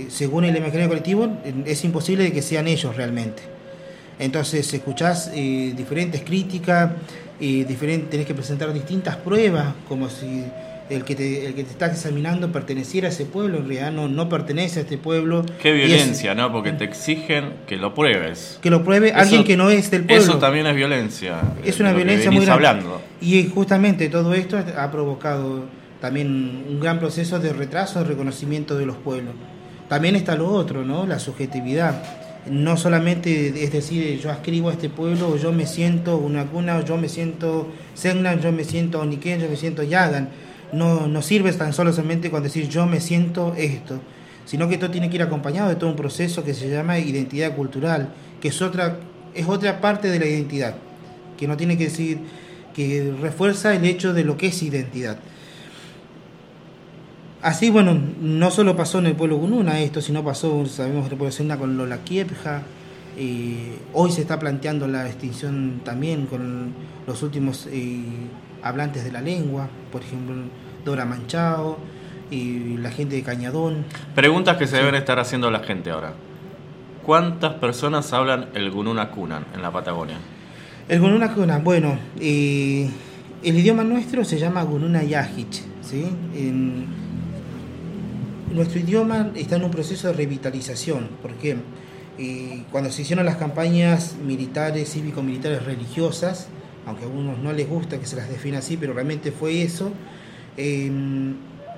según el imaginario colectivo, es imposible de que sean ellos realmente. Entonces escuchás diferentes críticas, tenés que presentar distintas pruebas, como si el que te está examinando perteneciera a ese pueblo, en realidad no pertenece a este pueblo. Qué violencia, ¿no? Porque te exigen que lo pruebes. Que lo pruebe alguien que no es del pueblo. Eso también es violencia. Es una violencia muy grande. Hablando. Y justamente todo esto ha provocado también un gran proceso de retraso de reconocimiento de los pueblos. También está lo otro, ¿no? La subjetividad. No solamente es decir, yo adscribo a este pueblo, o yo me siento Gunakuna, o yo me siento Segnan, yo me siento Oniken, yo me siento Yagan. No sirve tan solamente con decir yo me siento esto, sino que esto tiene que ir acompañado de todo un proceso que se llama identidad cultural, que es otra parte de la identidad, que no tiene que decir, que refuerza el hecho de lo que es identidad. Así, bueno, no solo pasó en el pueblo Gununa esto, sino pasó, sabemos, en el pueblo Segna con Lola Kiepja. Hoy se está planteando la extinción también con los últimos hablantes de la lengua, por ejemplo, Dora Manchao y la gente de Cañadón. Preguntas que se deben estar haciendo la gente ahora. ¿Cuántas personas hablan el Gununa Kunan en la Patagonia? El Gununa Kunan, bueno, el idioma nuestro se llama Gununa Yajich, ¿sí? Nuestro idioma está en un proceso de revitalización, porque cuando se hicieron las campañas militares, cívico-militares religiosas, aunque a algunos no les gusta que se las defina así, pero realmente fue eso, el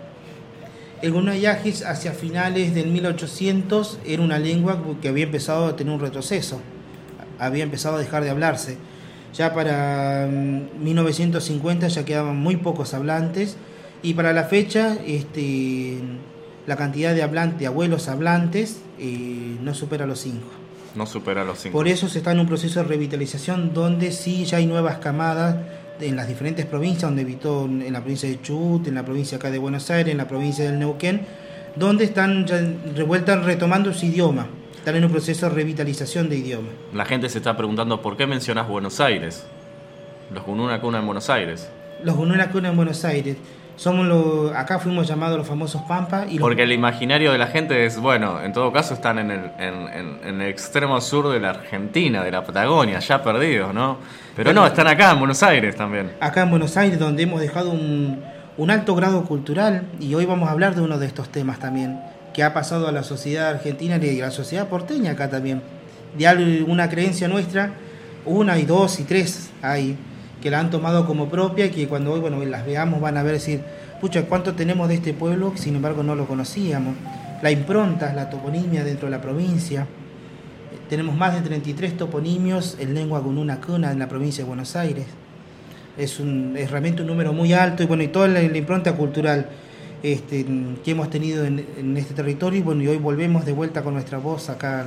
Gununa Yajich hacia finales del 1800 era una lengua que había empezado a tener un retroceso, había empezado a dejar de hablarse. Ya para 1950 ya quedaban muy pocos hablantes, y para la fecha la cantidad de abuelos hablantes no supera los 5. No supera los 5. Por eso se está en un proceso de revitalización donde sí ya hay nuevas camadas en las diferentes provincias, donde habitó en la provincia de Chubut, en la provincia acá de Buenos Aires, en la provincia del Neuquén, donde están ya retomando su idioma. Están en un proceso de revitalización de idioma. La gente se está preguntando por qué mencionas Buenos Aires. Los Gununa Kunan en Buenos Aires. Los Gununa Kunan en Buenos Aires. Acá fuimos llamados los famosos Pampa. Porque el imaginario de la gente es, bueno, en todo caso están en el extremo sur de la Argentina, de la Patagonia, ya perdidos, ¿no? Pero no, están acá en Buenos Aires también. Acá en Buenos Aires, donde hemos dejado un alto grado cultural, y hoy vamos a hablar de uno de estos temas también, que ha pasado a la sociedad argentina y a la sociedad porteña acá también. De una creencia nuestra, 1 y 2 y 3 hay, que la han tomado como propia, y que cuando hoy las veamos van a ver decir, pucha, ¿cuánto tenemos de este pueblo? Sin embargo no lo conocíamos. La impronta, la toponimia dentro de la provincia. Tenemos más de 33 toponimios en lengua Gununa Kunan en la provincia de Buenos Aires. Es realmente un número muy alto, y toda la impronta cultural que hemos tenido en este territorio, y hoy volvemos de vuelta con nuestra voz acá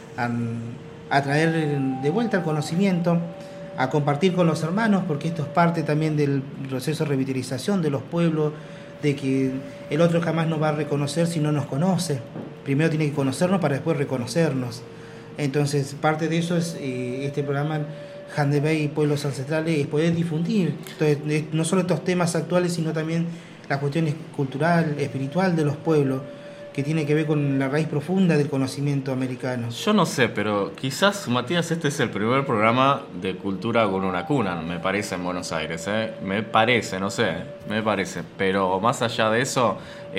a traer de vuelta el conocimiento, a compartir con los hermanos, porque esto es parte también del proceso de revitalización de los pueblos, de que el otro jamás nos va a reconocer si no nos conoce. Primero tiene que conocernos para después reconocernos. Entonces, parte de eso es este programa Handebei y Pueblos Ancestrales, es poder difundir no solo estos temas actuales, sino también las cuestiones cultural, espiritual de los pueblos, que tiene que ver con la raíz profunda del conocimiento americano. Yo no sé, pero quizás, Matías, este es el primer programa de cultura Gununa Kunan, me parece, en Buenos Aires, ¿eh? Me parece. Pero más allá de eso,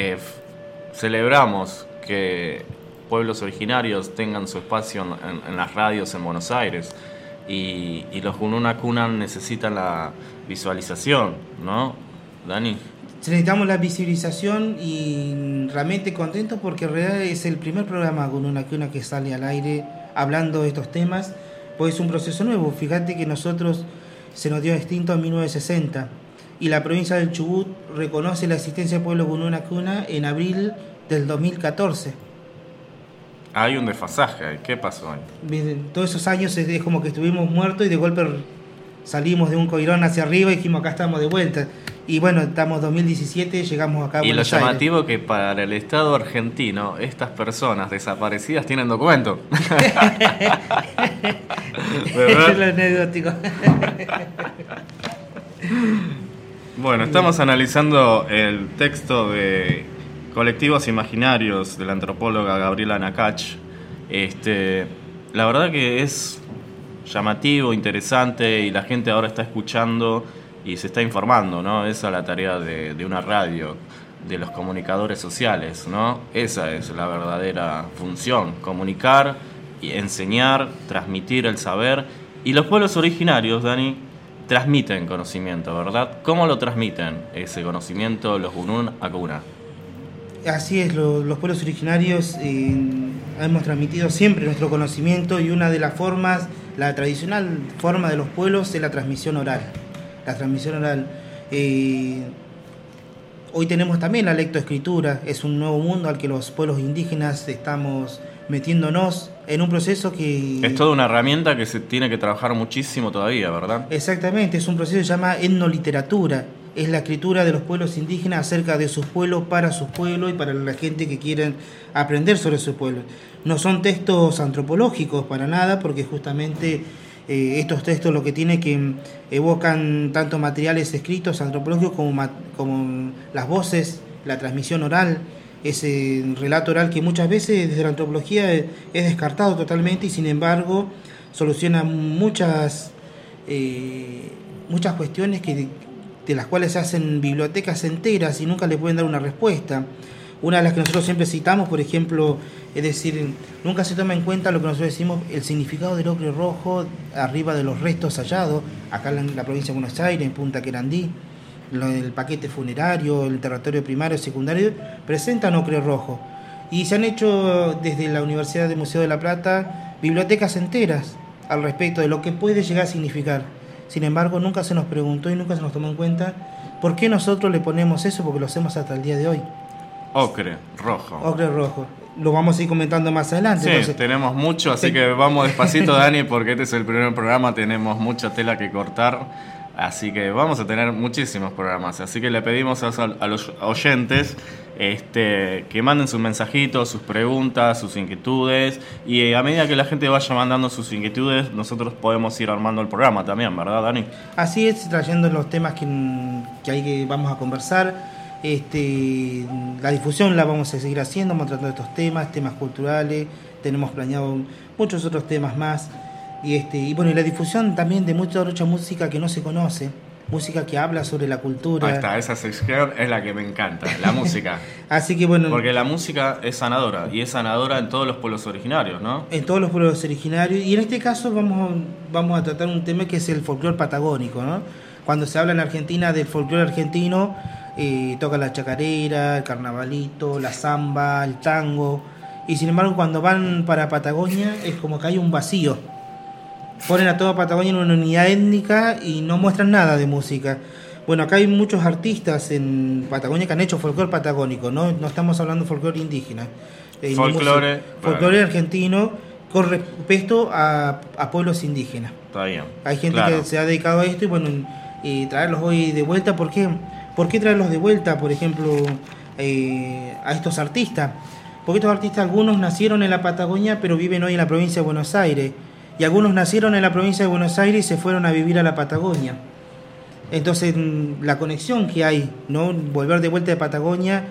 celebramos que pueblos originarios tengan su espacio en las radios en Buenos Aires, y los Gununa Kunan necesitan la visualización, ¿no, Dani? Necesitamos la visibilización, y realmente contento porque en realidad es el primer programa Gununa Kunan que sale al aire hablando de estos temas, pues es un proceso nuevo. Fíjate que nosotros se nos dio extinto en 1960, y la provincia del Chubut reconoce la existencia del pueblo Gununa Kunan en abril del 2014. Hay un desfasaje, ¿qué pasó ahí? Todos esos años es como que estuvimos muertos, y de golpe salimos de un coirón hacia arriba y dijimos, acá estamos de vuelta. Y estamos en 2017, llegamos acá a Buenos Aires. Y lo llamativo que para el Estado argentino estas personas desaparecidas tienen documento. Es lo anecdótico. Bueno, estamos analizando el texto de Colectivos Imaginarios, de la antropóloga Gabriela Nakach. La verdad que es llamativo, interesante, y la gente ahora está escuchando y se está informando, ¿no? Esa es la tarea de una radio, de los comunicadores sociales, ¿no? Esa es la verdadera función: comunicar, y enseñar, transmitir el saber. Y los pueblos originarios, Dani, transmiten conocimiento, ¿verdad? ¿Cómo lo transmiten ese conocimiento los Gunún Akuna? Así es, los pueblos originarios hemos transmitido siempre nuestro conocimiento, y una de las formas, la tradicional forma de los pueblos, es la transmisión oral. La transmisión oral. Hoy tenemos también la lectoescritura, es un nuevo mundo al que los pueblos indígenas estamos metiéndonos en un proceso que... Es toda una herramienta que se tiene que trabajar muchísimo todavía, ¿verdad? Exactamente, es un proceso que se llama etnoliteratura. Es la escritura de los pueblos indígenas acerca de sus pueblos, para sus pueblos y para la gente que quieren aprender sobre sus pueblos. No son textos antropológicos para nada, porque justamente estos textos lo que tiene que evocan tanto materiales escritos antropológicos como las voces, la transmisión oral, ese relato oral que muchas veces desde la antropología es descartado totalmente, y sin embargo soluciona muchas cuestiones de las cuales se hacen bibliotecas enteras y nunca le pueden dar una respuesta. Una de las que nosotros siempre citamos, por ejemplo, es decir, nunca se toma en cuenta lo que nosotros decimos, el significado del ocre rojo arriba de los restos hallados, acá en la provincia de Buenos Aires, en Punta Querandí. El paquete funerario, el territorio primario y secundario presentan ocre rojo. Y se han hecho desde la Universidad del Museo de la Plata bibliotecas enteras al respecto de lo que puede llegar a significar. Sin embargo, nunca se nos preguntó y nunca se nos tomó en cuenta por qué nosotros le ponemos eso, porque lo hacemos hasta el día de hoy. Ocre rojo. Ocre rojo. Lo vamos a ir comentando más adelante. Sí, entonces, tenemos mucho, así que vamos despacito, Dani, porque este es el primer programa, tenemos mucha tela que cortar, así que vamos a tener muchísimos programas. Así que le pedimos a los oyentes que manden sus mensajitos, sus preguntas, sus inquietudes, y a medida que la gente vaya mandando sus inquietudes, nosotros podemos ir armando el programa también, ¿verdad, Dani? Así es, trayendo los temas que vamos a conversar. La difusión la vamos a seguir haciendo, mostrando estos temas culturales, tenemos planeado muchos otros temas más, y bueno, y la difusión también de mucha música que no se conoce, música que habla sobre la cultura. Ahí está, esa sección es la que me encanta, la música. Así que bueno, porque la música es sanadora, y es sanadora en todos los pueblos originarios, ¿no? En todos los pueblos originarios, y en este caso vamos a tratar un tema que es el folclore patagónico, ¿no? Cuando se habla en Argentina del folclore argentino, toca la chacarera, el carnavalito, la samba, el tango, y sin embargo cuando van para Patagonia es como que hay un vacío. Ponen a toda Patagonia en una unidad étnica y no muestran nada de música. Bueno, acá hay muchos artistas en Patagonia que han hecho folclore patagónico, no estamos hablando de folclore indígena. Folclore argentino con respecto a pueblos indígenas. Está bien. Hay gente que se ha dedicado a esto, y bueno, traerlos hoy de vuelta. ¿Por qué? ¿Por qué traerlos de vuelta, por ejemplo, a estos artistas? Porque estos artistas, algunos nacieron en la Patagonia, pero viven hoy en la provincia de Buenos Aires. Y algunos nacieron en la provincia de Buenos Aires y se fueron a vivir a la Patagonia. Entonces, la conexión que hay, ¿no? Volver de vuelta de Patagonia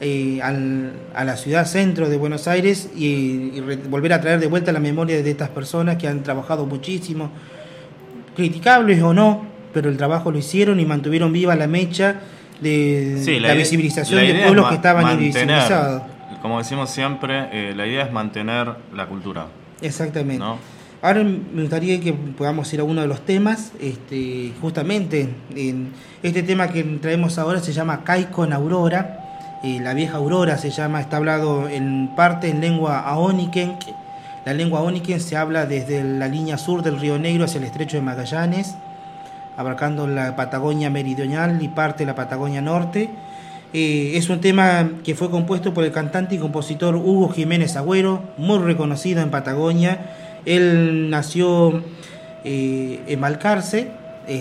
a la ciudad centro de Buenos Aires y volver a traer de vuelta la memoria de estas personas que han trabajado muchísimo, criticables o no, pero el trabajo lo hicieron y mantuvieron viva la mecha de la visibilización de pueblos que estaban invisibilizados. Como decimos siempre, la idea es mantener la cultura. Exactamente, ¿no? Ahora me gustaría que podamos ir a uno de los temas. Justamente este tema que traemos ahora se llama Caico en Aurora. La vieja Aurora se llama, está hablado en parte en lengua aóniquen. La lengua aóniquen se habla desde la línea sur del Río Negro hacia el estrecho de Magallanes, abarcando la Patagonia meridional y parte de la Patagonia norte. Es un tema que fue compuesto por el cantante y compositor Hugo Jiménez Agüero, muy reconocido en Patagonia. Él nació en Balcarce.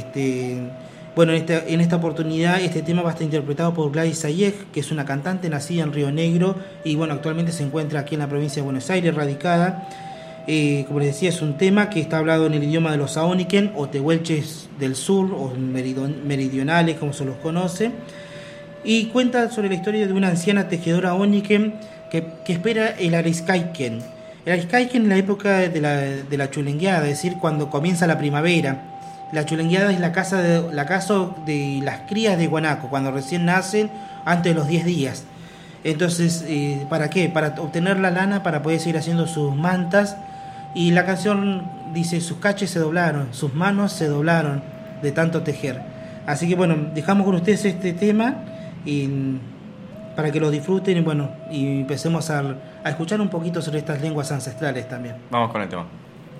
Bueno, en esta oportunidad este tema va a estar interpretado por Gladys Sayeg, que es una cantante nacida en Río Negro y bueno, actualmente se encuentra aquí en la provincia de Buenos Aires, radicada. Como les decía, es un tema que está hablado en el idioma de los aóniquen o tehuelches del sur o meridionales, como se los conoce. y cuenta sobre la historia de una anciana tejedora ónique que espera el Ariscaiquen. El Ariscaiquen en la época de la chulengueada, es decir, cuando comienza la primavera. La chulengueada es la casa de las crías de guanaco, cuando recién nacen, antes de los 10 días. Entonces, ¿para qué? Para obtener la lana para poder seguir haciendo sus mantas. Y la canción dice: sus caches se doblaron, sus manos se doblaron de tanto tejer. Así que bueno, dejamos con ustedes este tema para que lo disfruten y empecemos a escuchar un poquito sobre estas lenguas ancestrales también. Vamos con el tema.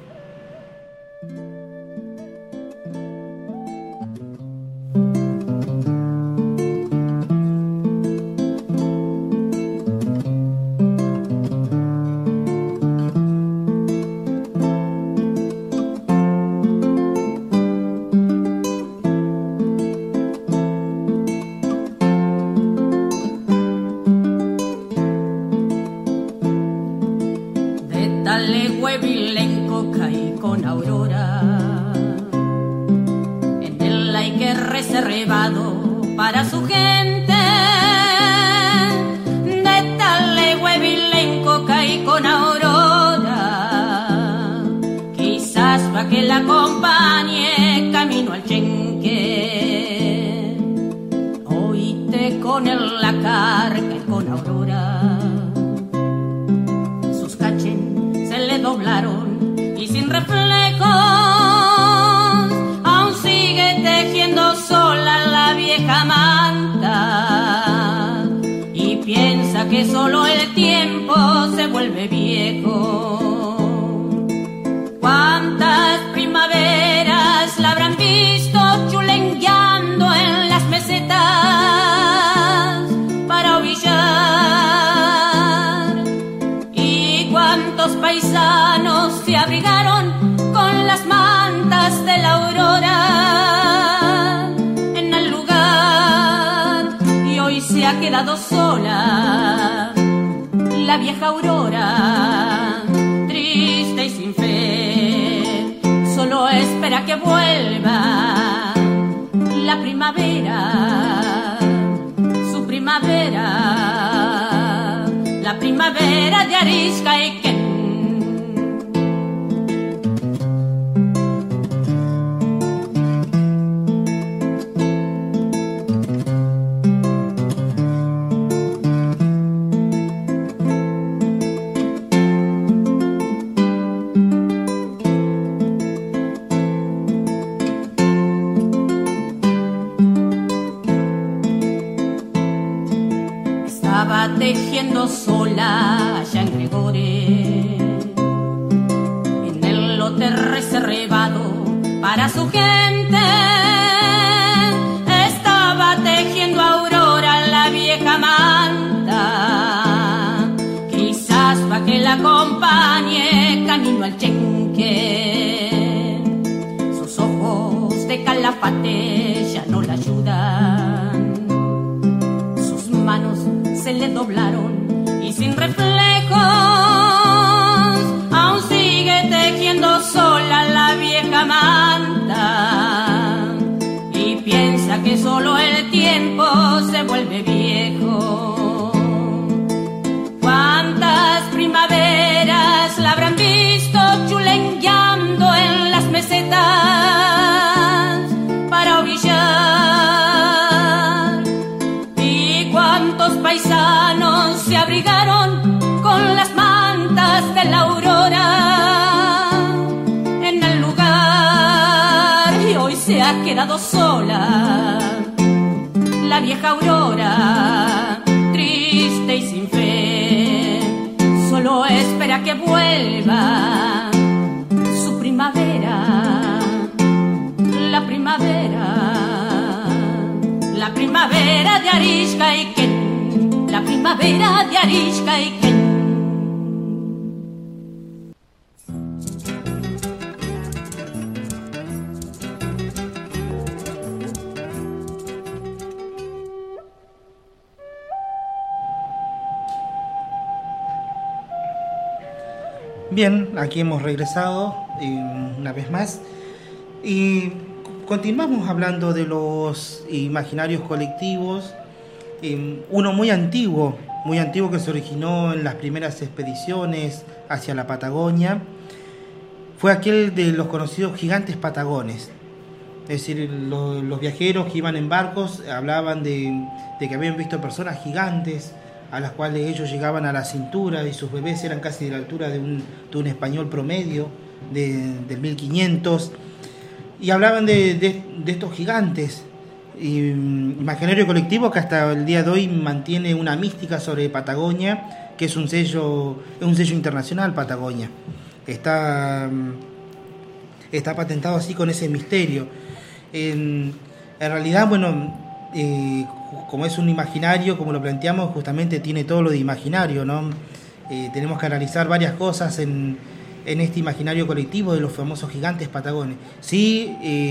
Para su gente, de Talehuevilenco caí con Aurora, quizás pa' que la acompañe camino al Chenque. Oíste con él la carga y con Aurora, sus cachen se le doblaron y sin reflejos aún sigue tejiendo sola la vieja manta y piensa que solo el tiempo se vuelve viejo. ¿Cuántas primaveras la habrán visto chulengueando en las mesetas para ovillar? ¿Y cuántos paisanos se abrigaron con las mantas de la aurora en el lugar? Y hoy se ha quedado sola la vieja aurora, triste y sin fe, solo espera que vuelva la primavera, su primavera, la primavera de Ariscaiquen. Tejiendo sola allá en Gregore, en el lote reservado para su gente. Estaba tejiendo Aurora la vieja manta, quizás pa' que la acompañe camino al Chenque. Sus ojos de calafate ya no la ayudan, sus manos se le doblaron y sin reflejos aún sigue tejiendo sola la vieja manta y piensa que solo el tiempo se vuelve viejo. ¿Cuántas primaveras la habrán visto chulengueando en las mesetas para ovillar? ¿Y cuántos paisanos se abrigaron con las mantas de la aurora en el lugar? Y hoy se ha quedado sola la vieja aurora, triste y sin fe, solo espera que vuelva su primavera, la primavera, la primavera de Ariscaiquen, la primavera de Ariscaiquen. Bien, aquí hemos regresado una vez más y continuamos hablando de los imaginarios colectivos Uno muy antiguo que se originó en las primeras expediciones hacia la Patagonia, fue aquel de los conocidos gigantes patagones. Es decir, los viajeros que iban en barcos hablaban de que habían visto personas gigantes a las cuales ellos llegaban a la cintura y sus bebés eran casi de la altura de un español promedio del 1500, y hablaban de estos gigantes. Imaginario colectivo que hasta el día de hoy mantiene una mística sobre Patagonia, que es un sello internacional. Patagonia está patentado así, con ese misterio. En realidad, bueno, como es un imaginario, como lo planteamos, justamente tiene todo lo de imaginario, ¿no? Tenemos que analizar varias cosas en este imaginario colectivo de los famosos gigantes patagones. Sí,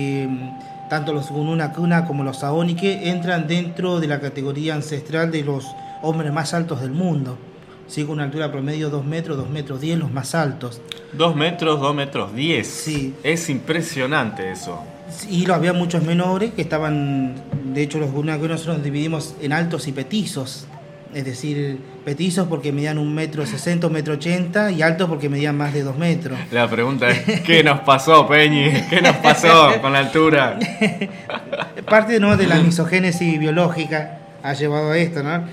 tanto los Gununacuna como los Saónique entran dentro de la categoría ancestral de los hombres más altos del mundo. Sí, con una altura promedio 2 metros, 2 metros 10, los más altos. 2 metros, 2 metros 10. Sí. Es impresionante eso. Y había muchos menores que estaban, de hecho los Gununacuna nosotros nos dividimos en altos y petizos. Es decir, petizos porque medían 1,60 m, 1,80 m, y altos porque medían más de 2 metros. La pregunta es, ¿qué nos pasó, Peñi? ¿Qué nos pasó con la altura? Parte, ¿no?, de la misogénesis biológica ha llevado a esto, ¿no?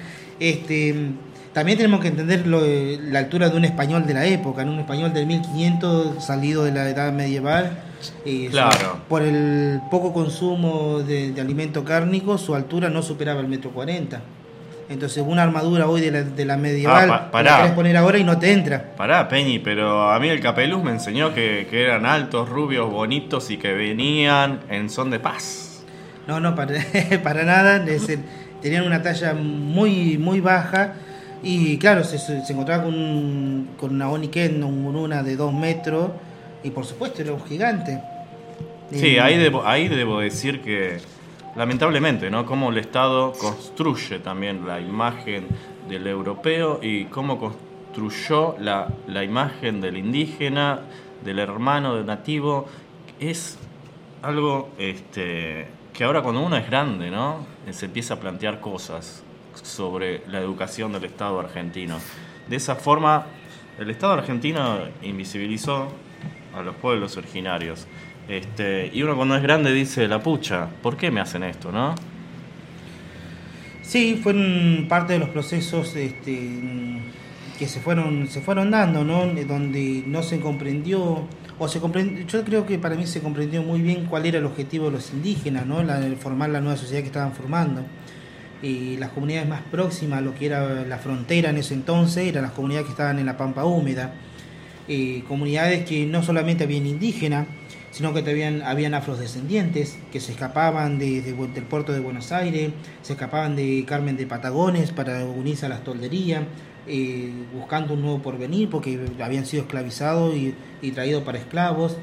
También tenemos que entender la altura de un español de la época, ¿no? Un español del 1500 salido de la edad medieval. Claro. Por el poco consumo de alimento cárnico, su altura no superaba el 1,40 m. Entonces, una armadura hoy de la medieval, la querés poner ahora y no te entra. Pará, Peñi, pero a mí el Capeluz me enseñó que eran altos, rubios, bonitos y que venían en son de paz. No, para nada. Tenían una talla muy, muy baja. Y claro, se encontraba con una Oniken, un Gununa de 2 metros. Y por supuesto, era un gigante. Sí, ahí debo decir que, lamentablemente, ¿no?, cómo el Estado construye también la imagen del europeo y cómo construyó la imagen del indígena, del hermano, del nativo. Es algo que ahora, cuando uno es grande, ¿no?, se empieza a plantear cosas sobre la educación del Estado argentino. De esa forma, el Estado argentino invisibilizó a los pueblos originarios. Y uno, cuando es grande, dice, la pucha, ¿por qué me hacen esto, no? Sí, fueron parte de los procesos que se fueron dando, ¿no? Donde no se comprendió, yo creo que para mí se comprendió muy bien cuál era el objetivo de los indígenas, ¿no? Formar la nueva sociedad que estaban formando. Y las comunidades más próximas a lo que era la frontera en ese entonces eran las comunidades que estaban en la pampa húmeda. Comunidades que no solamente habían indígenas, sino que también habían afrodescendientes que se escapaban del puerto de Buenos Aires, se escapaban de Carmen de Patagones para unirse a las tolderías, buscando un nuevo porvenir porque habían sido esclavizados y traídos para esclavos.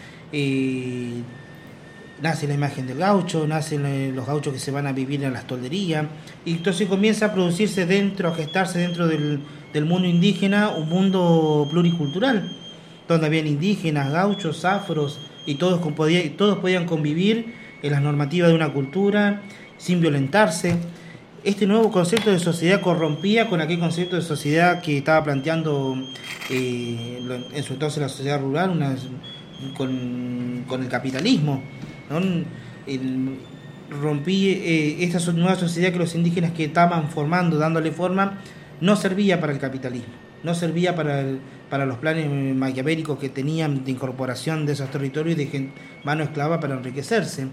Nace la imagen del gaucho, nacen los gauchos que se van a vivir en las tolderías, y entonces comienza a producirse a gestarse dentro del mundo indígena un mundo pluricultural, donde habían indígenas, gauchos, afros, y todos podían convivir en las normativas de una cultura sin violentarse. Este nuevo concepto de sociedad corrompía con aquel concepto de sociedad que estaba planteando en su entonces la sociedad rural, con el capitalismo, ¿no? Esta nueva sociedad que los indígenas que estaban formando, dándole forma, no servía para el capitalismo, no servía para los planes maquiavélicos que tenían de incorporación de esos territorios y de mano esclava para enriquecerse.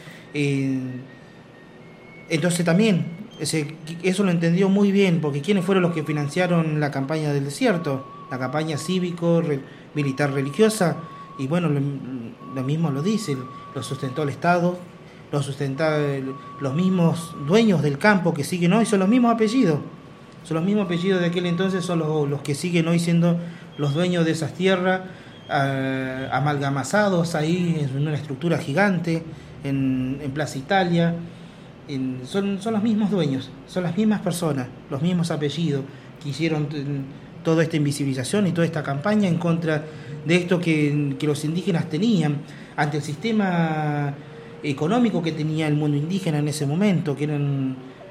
Entonces también eso lo entendió muy bien, porque ¿quiénes fueron los que financiaron la campaña del desierto? La campaña cívico, militar, religiosa. Y bueno, lo mismo lo dice, lo sustentó el Estado, lo sustentaron los mismos dueños del campo que siguen hoy, son los mismos apellidos. Son los mismos apellidos de aquel entonces, son los que siguen hoy siendo los dueños de esas tierras, amalgamazados ahí en una estructura gigante, en Plaza Italia. Son los mismos dueños, son las mismas personas, los mismos apellidos que hicieron toda esta invisibilización y toda esta campaña en contra de esto que los indígenas tenían ante el sistema económico que tenía el mundo indígena en ese momento, que eran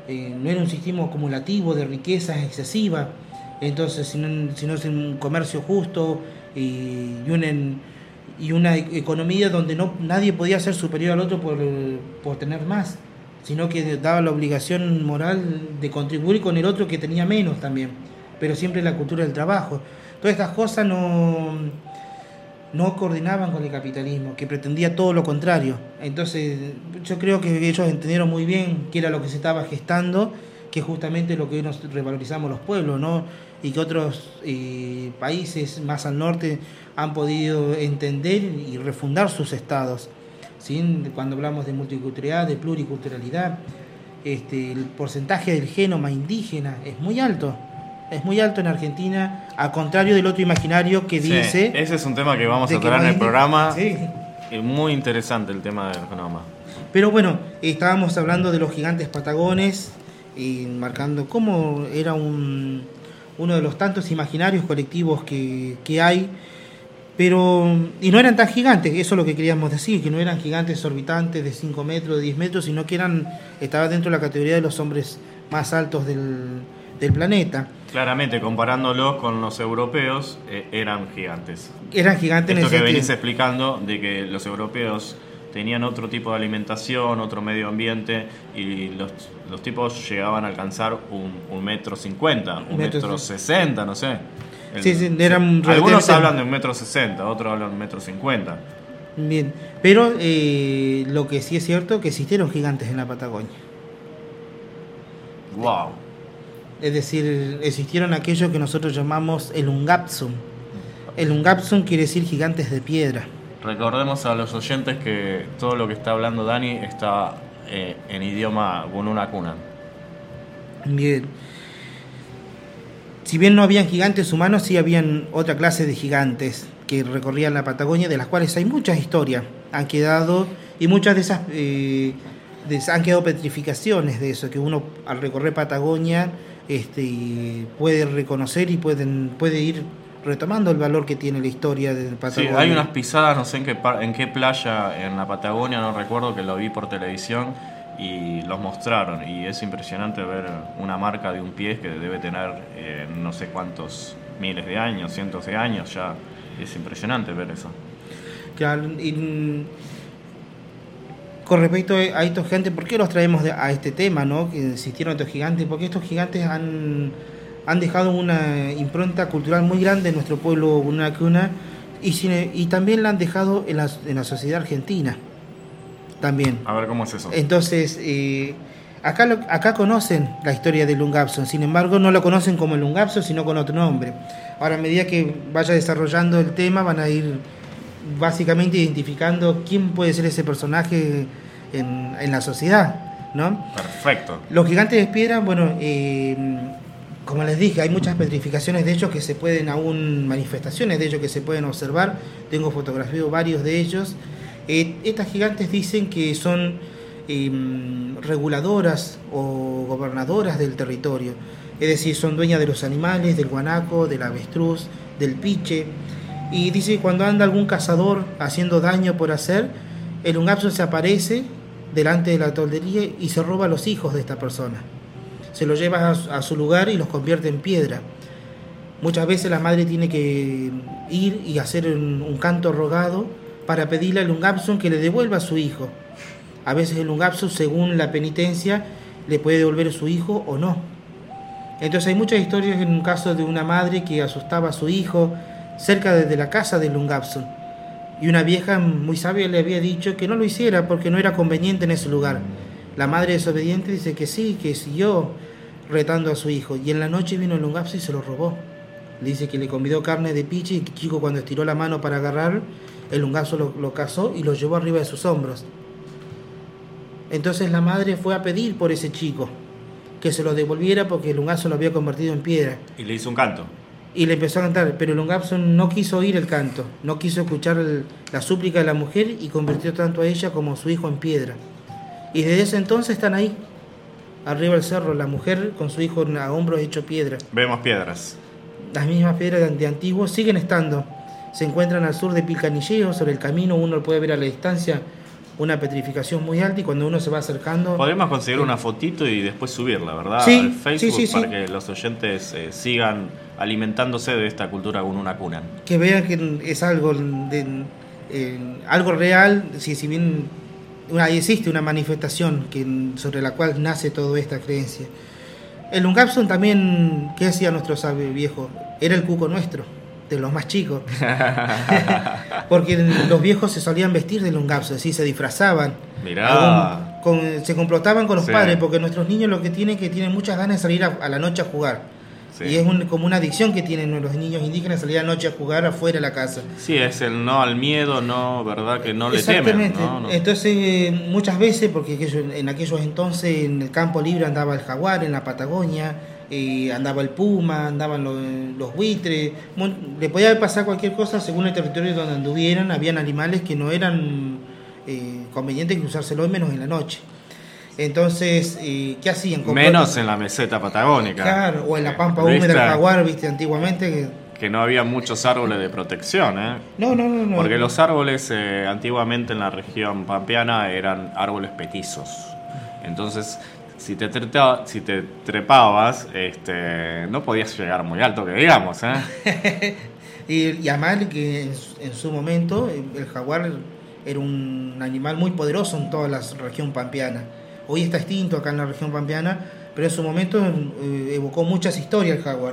no era un sistema acumulativo de riquezas excesiva, entonces sino es un comercio justo y una economía donde nadie podía ser superior al otro por tener más, sino que daba la obligación moral de contribuir con el otro que tenía menos también, pero siempre la cultura del trabajo. Todas estas cosas no coordinaban con el capitalismo, que pretendía todo lo contrario. Entonces yo creo que ellos entendieron muy bien qué era lo que se estaba gestando, que es justamente lo que hoy nos revalorizamos los pueblos, ¿no? Y que otros países más al norte han podido entender y refundar sus estados, ¿sí? Cuando hablamos de multiculturalidad, de pluriculturalidad, el porcentaje del genoma indígena es muy alto en Argentina, a contrario del otro imaginario que dice... Ese es un tema que vamos a tratar en el programa. Sí. Es muy interesante el tema del genoma. Pero bueno, estábamos hablando de los gigantes patagones, marcando cómo era uno de los tantos imaginarios colectivos que hay, y no eran tan gigantes, eso es lo que queríamos decir, que no eran gigantes orbitantes de 5 metros, de 10 metros, sino que estaban dentro de la categoría de los hombres más altos del planeta. Claramente, comparándolos con los europeos, eran gigantes. Eran gigantes. Esto que venís explicando, de que los europeos tenían otro tipo de alimentación, otro medio ambiente, y los tipos llegaban a alcanzar 1,50 m, 1,60 m, no sé. Eran algunos hablan de 1,60 m, otros hablan de 1,50 m. Bien, pero lo que sí es cierto, que existieron gigantes en la Patagonia. Wow. Es decir, existieron aquellos que nosotros llamamos el Ungapsum. El Ungapsum quiere decir gigantes de piedra. Recordemos a los oyentes que todo lo que está hablando Dani está en idioma Gununacuna. Bien. Si bien no habían gigantes humanos, sí habían otra clase de gigantes que recorrían la Patagonia, de las cuales hay muchas historias. Han quedado, y muchas de esas han quedado petrificaciones de eso, que uno al recorrer Patagonia puede reconocer y puede ir retomando el valor que tiene la historia de Patagonia. Sí, hay unas pisadas, no sé en qué playa en la Patagonia, no recuerdo, que lo vi por televisión y los mostraron, y es impresionante ver una marca de un pie que debe tener no sé cuántos miles de años, cientos de años, ya es impresionante ver eso. Claro, con respecto a estos gigantes, ¿por qué los traemos a este tema, no? Que existieron estos gigantes, porque estos gigantes han dejado una impronta cultural muy grande en nuestro pueblo Gununacuna, y también la han dejado en la sociedad argentina. También. A ver, ¿cómo es eso? Entonces, acá conocen la historia del Ungapsum, sin embargo no lo conocen como el Ungapsum, sino con otro nombre. Ahora, a medida que vaya desarrollando el tema, van a ir básicamente identificando quién puede ser ese personaje en la sociedad, ¿no? Perfecto. Los gigantes de piedra, bueno, como les dije, hay muchas petrificaciones de ellos que se pueden manifestaciones de ellos que se pueden observar. Tengo fotografiado varios de ellos. Estas gigantes dicen que son reguladoras o gobernadoras del territorio, es decir, son dueñas de los animales, del guanaco, del avestruz, del piche, y dice que cuando anda algún cazador haciendo daño por hacer, el Ungapsum se aparece delante de la toldería y se roba a los hijos de esta persona, se los lleva a su lugar y los convierte en piedra. Muchas veces la madre tiene que ir y hacer un canto rogado para pedirle al Ungapsum que le devuelva a su hijo. A veces el Ungapsum, según la penitencia, le puede devolver a su hijo o no. Entonces hay muchas historias en un caso de una madre que asustaba a su hijo cerca de la casa del Ungapsum, y una vieja muy sabia le había dicho que no lo hiciera porque no era conveniente en ese lugar. La madre desobediente dice que sí, que siguió retando a su hijo, y en la noche vino el Ungapsum y se lo robó. Le dice que le convidó carne de piche, y el chico, cuando estiró la mano para agarrar, el Ungapsum lo cazó y lo llevó arriba de sus hombros. Entonces la madre fue a pedir por ese chico que se lo devolviera porque el Ungapsum lo había convertido en piedra. Y le hizo un canto. Y le empezó a cantar, pero el Ungapsum no quiso oír el canto, no quiso escuchar la súplica de la mujer, y convirtió tanto a ella como a su hijo en piedra. Y desde ese entonces están ahí, arriba del cerro, la mujer con su hijo a hombros hecho piedra. Vemos piedras. Las mismas piedras de antiguo siguen estando. Se encuentran al sur de Pilcanilleo, sobre el camino uno puede ver a la distancia una petrificación muy alta y cuando uno se va acercando... Podemos conseguir una fotito y después subirla, ¿verdad? Sí, al Facebook sí. para que los oyentes sigan alimentándose de esta cultura Gununacuna. Que vean que es algo algo real, si bien existe una manifestación sobre la cual nace toda esta creencia. El Lungapsun también, ¿qué hacía nuestro sabio viejo? Era el cuco nuestro, de los más chicos. Porque los viejos se solían vestir de Lungapsun, así se disfrazaban. Mirá. Se complotaban con los Sí. padres, porque nuestros niños lo que tienen muchas ganas de salir a la noche a jugar. Sí. Y es como una adicción que tienen los niños indígenas, salir a la noche a jugar afuera de la casa. Sí, es el no al miedo, no, ¿verdad? Que no le temen. Exactamente. ¿No? Entonces, muchas veces, porque en aquellos entonces en el campo libre andaba el jaguar, en la Patagonia, andaba el puma, andaban los buitres, le podía pasar cualquier cosa según el territorio donde anduvieran. Habían animales que no eran convenientes cruzárselo, menos en la noche. Entonces, ¿qué hacían? Menos en la meseta patagónica. Claro, o en la pampa húmeda del jaguar, viste, antiguamente. Que no había muchos árboles de protección, ¿eh? No. Porque los árboles antiguamente en la región pampeana eran árboles petizos. Entonces, si te trepabas, no podías llegar muy alto, que digamos, ¿eh? y además que en su momento el jaguar era un animal muy poderoso en toda la región pampeana. Hoy está extinto acá en la región pampeana, pero en su momento evocó muchas historias el jaguar.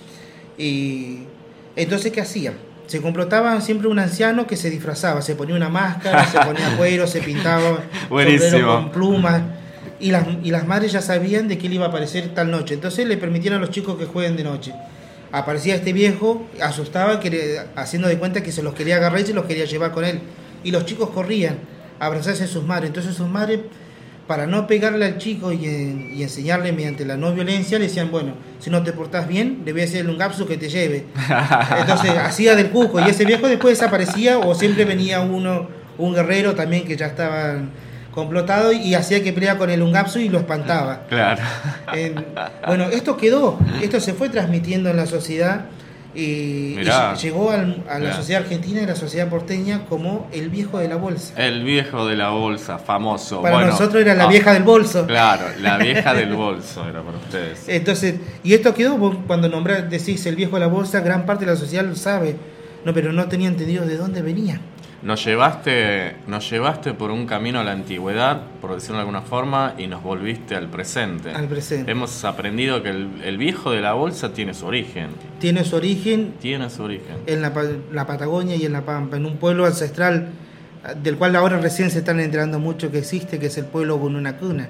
Y entonces, ¿qué hacía? Se complotaba siempre un anciano que se disfrazaba, se ponía una máscara, se ponía cuero, se pintaba sombrero con plumas, y las madres ya sabían de qué le iba a aparecer tal noche. Entonces le permitían a los chicos que jueguen de noche. Aparecía este viejo, asustaba, haciendo de cuenta que se los quería agarrar y se los quería llevar con él. Y los chicos corrían a abrazarse a sus madres. Entonces sus madres, para no pegarle al chico y enseñarle mediante la no violencia, le decían, bueno, si no te portás bien, le voy a hacer el Lungapsun que te lleve. Entonces hacía del cuco, y ese viejo después desaparecía, o siempre venía un guerrero también que ya estaba complotado y hacía que peleara con el Lungapsun y lo espantaba. Claro. Bueno, esto se fue transmitiendo en la sociedad. Y llegó a la sociedad argentina y la sociedad porteña como el viejo de la bolsa. El viejo de la bolsa, famoso. Para nosotros era la vieja del bolso. Claro, la vieja del bolso era para ustedes. Entonces, y esto quedó, cuando decís el viejo de la bolsa, gran parte de la sociedad lo sabe, pero no tenía entendido de dónde venía. Nos llevaste por un camino a la antigüedad, por decirlo de alguna forma, y nos volviste al presente. Al presente. Hemos aprendido que el viejo de la bolsa tiene su origen. Tiene su origen En la Patagonia y en la Pampa, en un pueblo ancestral del cual ahora recién se están enterando mucho que existe, que es el pueblo Gununacuna.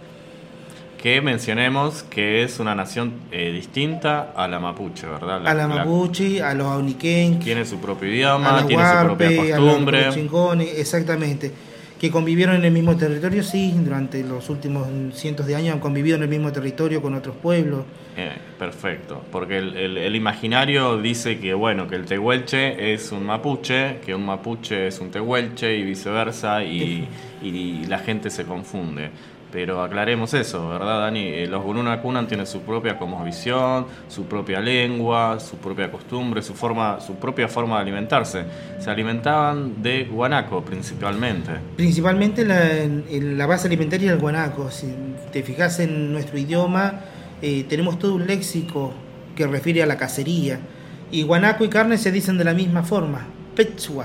Que mencionemos que es una nación distinta a la mapuche, ¿verdad? A la mapuche, a los auniquén. Tiene su propio idioma, tiene su propia costumbre. A los chingones, exactamente. Que convivieron en el mismo territorio, sí, durante los últimos cientos de años han convivido en el mismo territorio con otros pueblos. Perfecto, porque el imaginario dice que, bueno, que el tehuelche es un mapuche, que un mapuche es un tehuelche y viceversa, y la gente se confunde. Pero aclaremos eso, ¿verdad, Dani? Los Gununacunan tienen su propia cosmovisión, su propia lengua, su propia costumbre, su propia forma de alimentarse. Se alimentaban de guanaco principalmente. Principalmente la base alimentaria del guanaco. Si te fijas en nuestro idioma, tenemos todo un léxico que refiere a la cacería. Y guanaco y carne se dicen de la misma forma, pechua.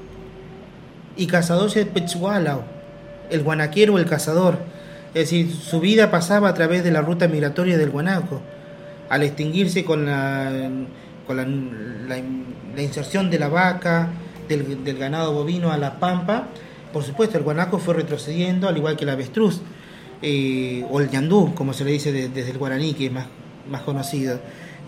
Y cazador es pechualao, el guanaquero o el cazador. Es decir, su vida pasaba a través de la ruta migratoria del guanaco. Al extinguirse con la inserción de la vaca, del ganado bovino a la pampa, por supuesto el guanaco fue retrocediendo, al igual que el avestruz, o el ñandú, como se le dice desde el guaraní, que es más conocido.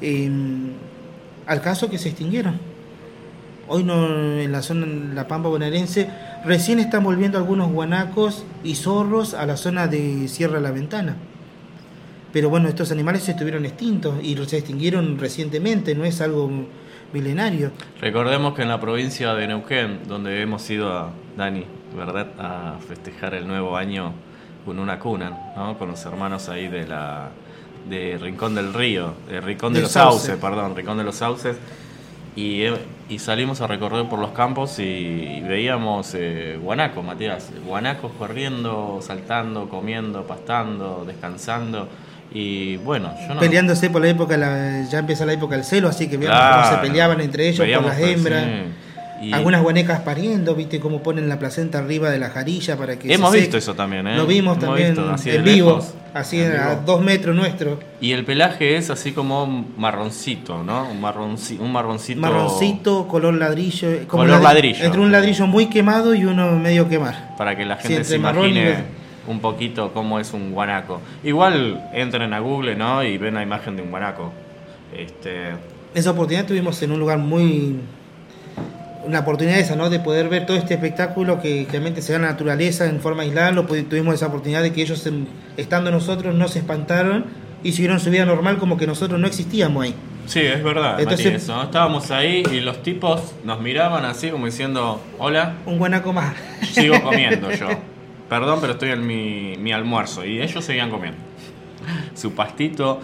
Al caso que se extinguieron. Hoy en la zona, en la pampa bonaerense, recién están volviendo algunos guanacos y zorros a la zona de Sierra La Ventana. Pero bueno, estos animales estuvieron extintos y se extinguieron recientemente, no es algo milenario. Recordemos que en la provincia de Neuquén, donde hemos ido, Dani, ¿verdad?, a festejar el nuevo año Gununacunan, ¿no?, con los hermanos ahí de Rincón del Río, Rincón de los Sauces. y salimos a recorrer por los campos y veíamos guanacos, Matías. Guanacos corriendo, saltando, comiendo, pastando, descansando. Y bueno, yo no... Peleándose por la época, ya empieza la época del celo, así que veíamos cómo se peleaban entre ellos por las hembras. Sí. Algunas guanecas pariendo, viste cómo ponen la placenta arriba de la jarilla para que hemos visto eso también, Lo vimos también en vivo, así a 2 metros nuestro. Y el pelaje es así como marroncito, ¿no? Un marroncito. Marroncito, color ladrillo. Color ladrillo. Entre un ladrillo muy quemado y uno medio quemar. Para que la gente se imagine un poquito cómo es un guanaco. Igual entren a Google, ¿no? Y ven la imagen de un guanaco. Esa oportunidad tuvimos en un lugar muy... Una oportunidad esa, ¿no? De poder ver todo este espectáculo que realmente se da en la naturaleza en forma aislada. Tuvimos esa oportunidad de que ellos, estando nosotros, no se espantaron y siguieron su vida normal como que nosotros no existíamos ahí. Sí, es verdad. Entonces, Matías, ¿no? Estábamos ahí y los tipos nos miraban así como diciendo, hola. Un guanaco más. Sigo comiendo yo. Perdón, pero estoy en mi almuerzo. Y ellos seguían comiendo. Su pastito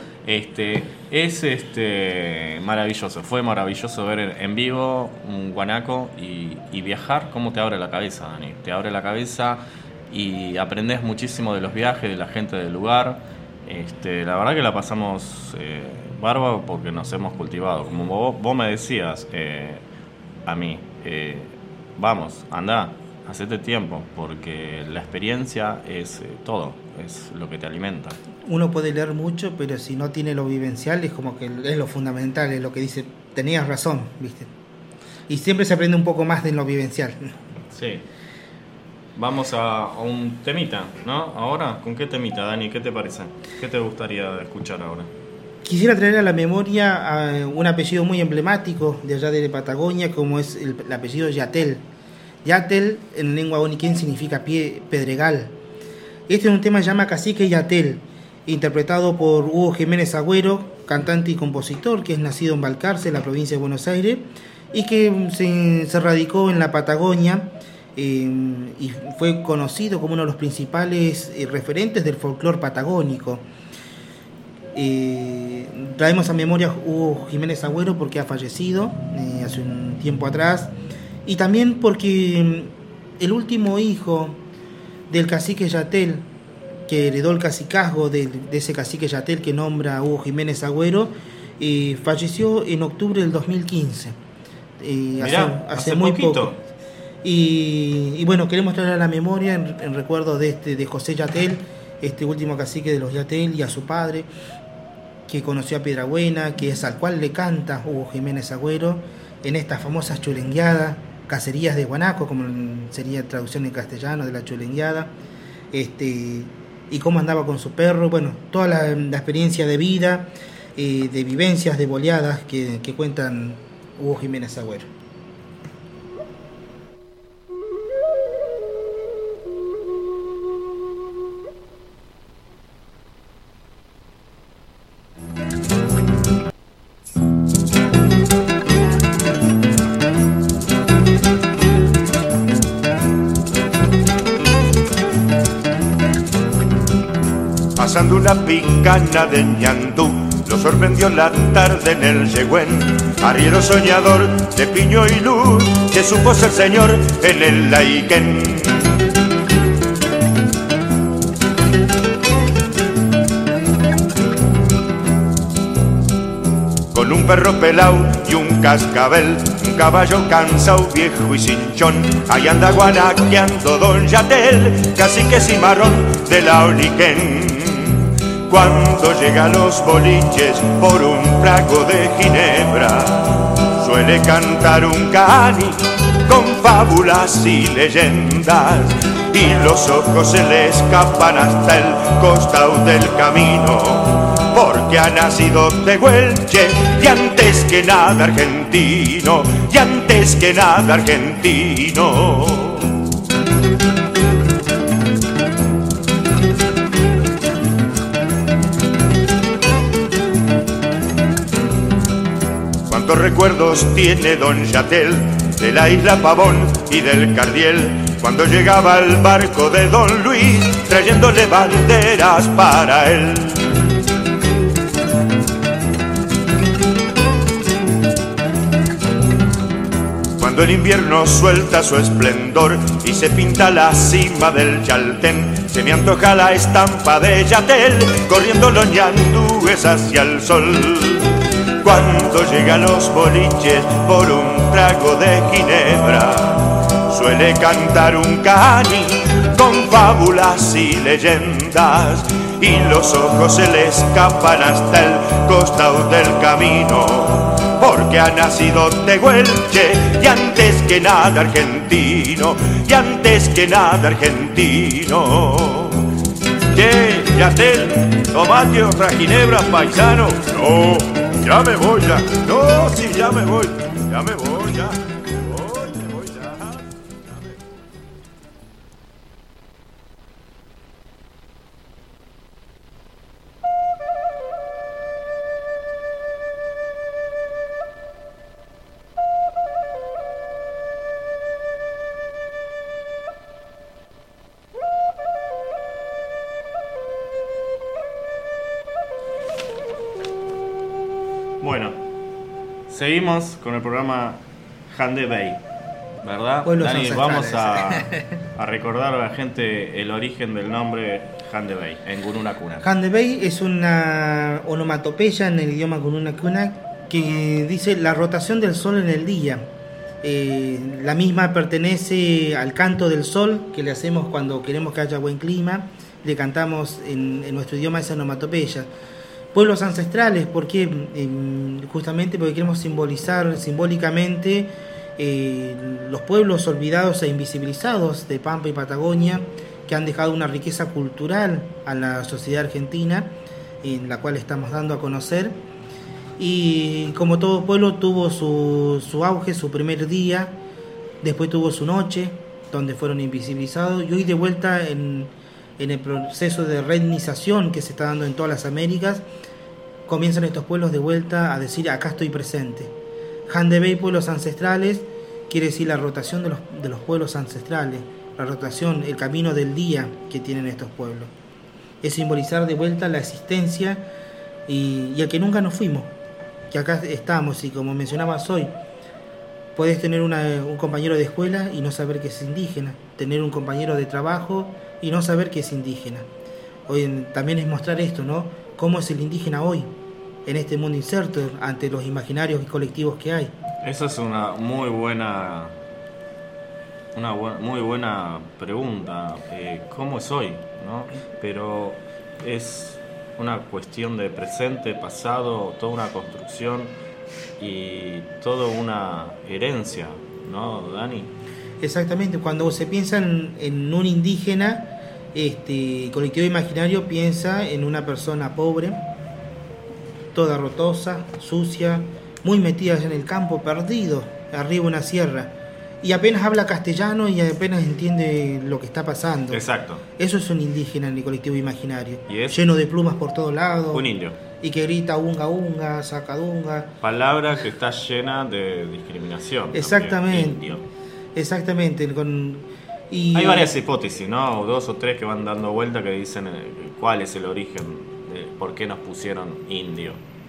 es maravilloso. Fue maravilloso ver en vivo un guanaco y viajar. Cómo te abre la cabeza, Dani. Te abre la cabeza y aprendes muchísimo de los viajes, de la gente del lugar. La verdad que la pasamos bárbaro porque nos hemos cultivado. Como vos me decías a mí, vamos, andá, hacete tiempo, porque la experiencia es todo, es lo que te alimenta. Uno puede leer mucho, pero si no tiene lo vivencial, es como que es lo fundamental, es lo que dice, tenías razón, ¿viste? Y siempre se aprende un poco más de lo vivencial. Sí. Vamos a un temita, ¿no? Ahora, ¿con qué temita, Dani? ¿Qué te parece? ¿Qué te gustaría escuchar ahora? Quisiera traer a la memoria a un apellido muy emblemático de allá de Patagonia, como es el apellido Yatel. Yatel en lengua oniquén significa pedregal. Este es un tema que se llama Cacique Yatel, interpretado por Hugo Jiménez Agüero, cantante y compositor, que es nacido en Balcarce, en la provincia de Buenos Aires, y que se radicó en la Patagonia y fue conocido como uno de los principales referentes del folclore patagónico. Traemos a memoria a Hugo Jiménez Agüero porque ha fallecido hace un tiempo atrás, y también porque el último hijo del cacique Yatel, que heredó el cacicazgo de ese cacique Yatel que nombra a Hugo Jiménez Agüero, falleció en octubre del 2015. Mirá, hace muy poquito. poco. Y bueno, queremos traer a la memoria en recuerdo de José Yatel, este último cacique de los Yatel, y a su padre, que conoció a Piedrabuena, que es al cual le canta Hugo Jiménez Agüero en estas famosas chulengueadas, cacerías de guanaco, como sería traducción en castellano de la chulengueada, y cómo andaba con su perro. Bueno, toda la experiencia de vida, de vivencias, de boleadas que cuentan Hugo Jiménez Agüero. Pasando una picana de ñandú, lo sorprendió la tarde en el Yegüén. Arriero soñador de piño y luz, que supo ser señor en el Laiquén. Con un perro pelao y un cascabel, un caballo cansado, viejo y cinchón, ahí anda guanaqueando don Yatel, cacique cimarrón de la Oliquén. Cuando llega a los boliches por un trago de ginebra, suele cantar un cani con fábulas y leyendas, y los ojos se le escapan hasta el costado del camino, porque ha nacido tehuelche y antes que nada argentino, y antes que nada argentino. ¿Cuántos recuerdos tiene don Yatel de la isla Pavón y del Cardiel, cuando llegaba el barco de don Luis trayéndole banderas para él? cuando el invierno suelta su esplendor y se pinta la cima del Chaltén, se me antoja la estampa de Yatel, corriendo los ñandúes hacia el sol. Cuando llega a los boliches por un trago de ginebra, suele cantar un cani con fábulas y leyendas, y los ojos se le escapan hasta el costado del camino, porque ha nacido tehuelche y antes que nada argentino, y antes que nada argentino. Che, Yatel, tomate otra ginebra, paisano. No, ya me voy ya. No, sí, ya me voy ya. Me voy ya. Bueno, seguimos con el programa Hande Bay, ¿verdad? Pueblos Dani, ancestrales. vamos a recordar a la gente el origen del nombre Hande Bay en Gununa Kuna. Hande Bay es una onomatopeya en el idioma Gununa Kuna que dice la rotación del sol en el día. La misma pertenece al canto del sol que le hacemos cuando queremos que haya buen clima. Le cantamos en nuestro idioma esa onomatopeya. Pueblos ancestrales, porque justamente porque queremos simbolizar simbólicamente los pueblos olvidados e invisibilizados de Pampa y Patagonia, que han dejado una riqueza cultural a la sociedad argentina, en la cual estamos dando a conocer. Y como todo pueblo tuvo su auge, su primer día, después tuvo su noche, donde fueron invisibilizados, y hoy de vuelta en el proceso de reetnización que se está dando en todas las Américas, comienzan estos pueblos de vuelta a decir acá estoy presente. Hande Bay, pueblos ancestrales, quiere decir la rotación de los pueblos ancestrales, la rotación, el camino del día que tienen estos pueblos. Es simbolizar de vuelta la existencia y el que nunca nos fuimos, que acá estamos, y como mencionabas hoy, podés tener un compañero de escuela y no saber que es indígena, tener un compañero de trabajo y no saber que es indígena. Hoy también es mostrar esto, ¿no? Cómo es el indígena hoy, en este mundo incerto, ante los imaginarios y colectivos que hay. Esa es una muy buena pregunta. ¿Cómo es hoy? ¿No? Pero es una cuestión de presente, pasado, toda una construcción y toda una herencia, ¿no, Dani? Exactamente, cuando se piensa en un indígena, colectivo imaginario piensa en una persona pobre, toda rotosa, sucia, muy metida en el campo, perdido, arriba de una sierra, y apenas habla castellano y apenas entiende lo que está pasando. Exacto. Eso es un indígena en el colectivo imaginario, ¿Y es? lleno de plumas por todos lados, Un indio. y que grita unga unga, sacadunga. Palabra que está llena de discriminación. Exactamente. También, indio. Exactamente. Hay varias hipótesis, ¿no? 2 o 3 que van dando vuelta que dicen cuál es el origen de por qué nos pusieron indio.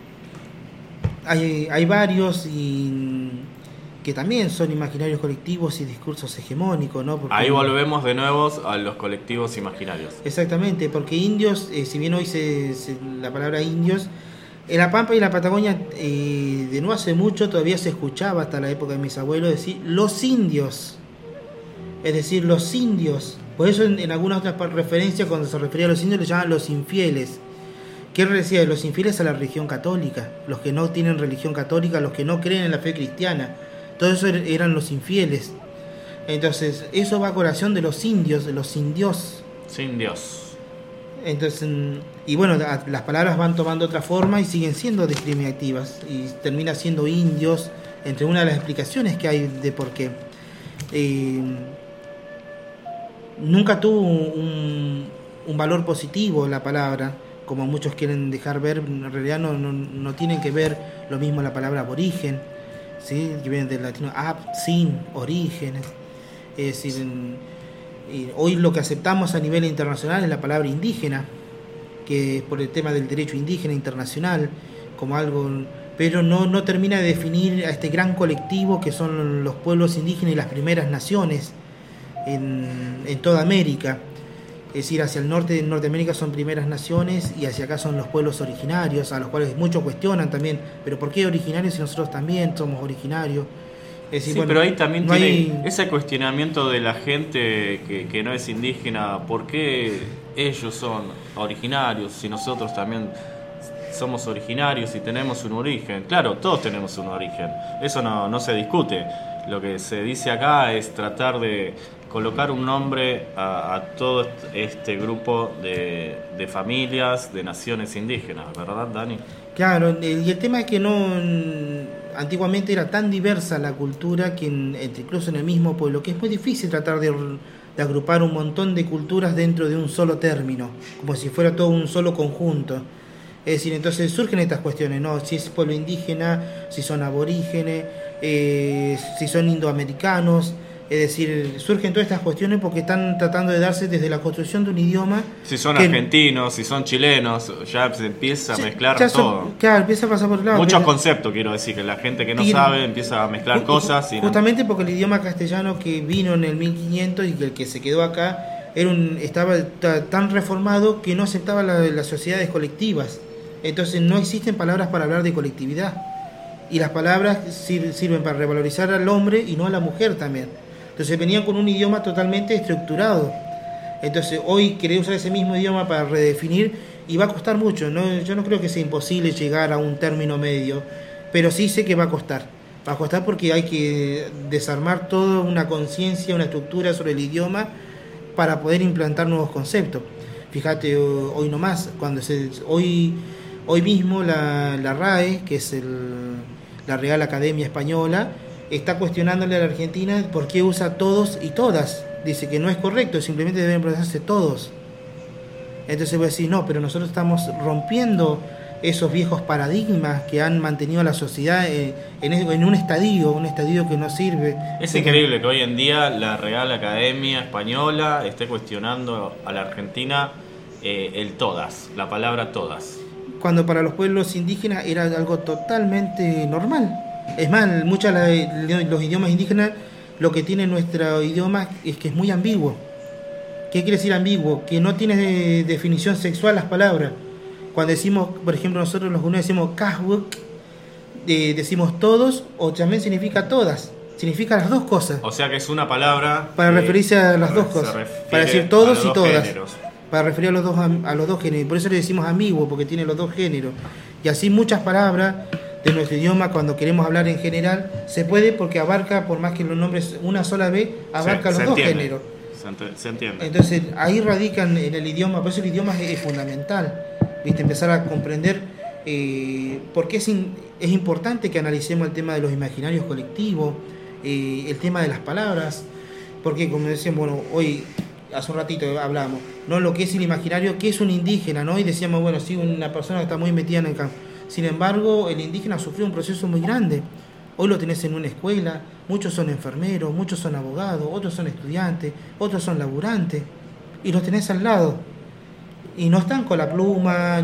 Hay varios y que también son imaginarios colectivos y discursos hegemónicos, ¿no? Porque, Ahí volvemos de nuevo a los colectivos imaginarios. exactamente, porque indios, si bien hoy la palabra indios, en la Pampa y la Patagonia, de no hace mucho todavía se escuchaba, hasta la época de mis abuelos, decir los indios. Es decir, los indios. Por eso en algunas otras referencias, cuando se refería a los indios, le llamaban los infieles. ¿Qué decía de los infieles? A la religión católica. Los que no tienen religión católica, los que no creen en la fe cristiana. Todos esos eran los infieles. Entonces, eso va a colación de los indios, de los indios. Sin Dios. Entonces, y bueno, las palabras van tomando otra forma y siguen siendo discriminativas. Y termina siendo indios, entre una de las explicaciones que hay de por qué. Nunca tuvo un valor positivo la palabra, como muchos quieren dejar ver. En realidad no tienen que ver lo mismo la palabra aborigen, ¿sí? Que viene del latino ab, sin, orígenes. Es decir, hoy lo que aceptamos a nivel internacional es la palabra indígena, que es por el tema del derecho indígena internacional, como algo pero no termina de definir a este gran colectivo que son los pueblos indígenas y las primeras naciones en toda América. Es decir, hacia el norte de Norteamérica son primeras naciones y hacia acá son los pueblos originarios, a los cuales muchos cuestionan también, pero ¿por qué originarios si nosotros también somos originarios? Es decir, sí, bueno, pero ahí también no tiene ese cuestionamiento de la gente que no es indígena. ¿Por qué ellos son originarios si nosotros también somos originarios y tenemos un origen? Claro, todos tenemos un origen, eso no se discute. Lo que se dice acá es tratar de colocar un nombre a todo este grupo de familias, de naciones indígenas, ¿verdad, Dani? Claro, y el tema es que antiguamente era tan diversa la cultura que incluso en el mismo pueblo, que es muy difícil tratar de agrupar un montón de culturas dentro de un solo término, como si fuera todo un solo conjunto. Es decir, entonces surgen estas cuestiones, ¿no? Si es pueblo indígena, si son aborígenes, si son indoamericanos. Es decir, surgen todas estas cuestiones porque están tratando de darse desde la construcción de un idioma. Si son argentinos, si son chilenos, ya se empieza a mezclar todo. Claro, empieza a pasar por el lado. Muchos conceptos, quiero decir, que la gente que no sabe empieza a mezclar cosas. Justamente porque el idioma castellano que vino en el 1500 y que el que se quedó acá estaba tan reformado que no aceptaba las sociedades colectivas. Entonces no existen palabras para hablar de colectividad. Y las palabras sirven para revalorizar al hombre y no a la mujer también. Entonces venían con un idioma totalmente estructurado. Entonces hoy querer usar ese mismo idioma para redefinir y va a costar mucho, ¿no? Yo no creo que sea imposible llegar a un término medio, pero sí sé que va a costar. Va a costar porque hay que desarmar toda una conciencia, una estructura sobre el idioma para poder implantar nuevos conceptos. Fíjate, hoy nomás, hoy mismo la RAE, que es la Real Academia Española, está cuestionándole a la Argentina por qué usa todos y todas. Dice que no es correcto, simplemente deben pronunciarse todos. Entonces voy a decir, no, pero nosotros estamos rompiendo esos viejos paradigmas que han mantenido a la sociedad en un estadio que no sirve. Es increíble que hoy en día la Real Academia Española esté cuestionando a la Argentina el todas, la palabra todas. Cuando para los pueblos indígenas era algo totalmente normal. Es más, muchos los idiomas indígenas, lo que tiene nuestro idioma es que es muy ambiguo. ¿Qué quiere decir ambiguo? Que no tiene definición sexual las palabras. Cuando decimos, por ejemplo, nosotros los guaneses decimos kahwuk, decimos todos, o también significa todas. Significa las dos cosas. O sea que es una palabra para referirse a las dos cosas. Para decir todos y todas. Géneros. Para referir a los dos géneros. Por eso le decimos ambiguo, porque tiene los dos géneros. Y así muchas palabras de nuestro idioma, cuando queremos hablar en general, se puede porque abarca, por más que los nombres una sola vez, abarca los dos géneros. Se entiende. Entonces ahí radican en el idioma, por eso el idioma es fundamental, ¿viste? Empezar a comprender por qué es importante que analicemos el tema de los imaginarios colectivos, el tema de las palabras, porque como decíamos, bueno, hoy hace un ratito hablamos, ¿no? Lo que es el imaginario, ¿qué es un indígena? ¿No? Y decíamos, bueno, sí, una persona que está muy metida en el campo. Sin embargo, el indígena sufrió un proceso muy grande. Hoy lo tenés en una escuela, muchos son enfermeros, muchos son abogados, otros son estudiantes, otros son laburantes, y los tenés al lado. Y no están con la pluma,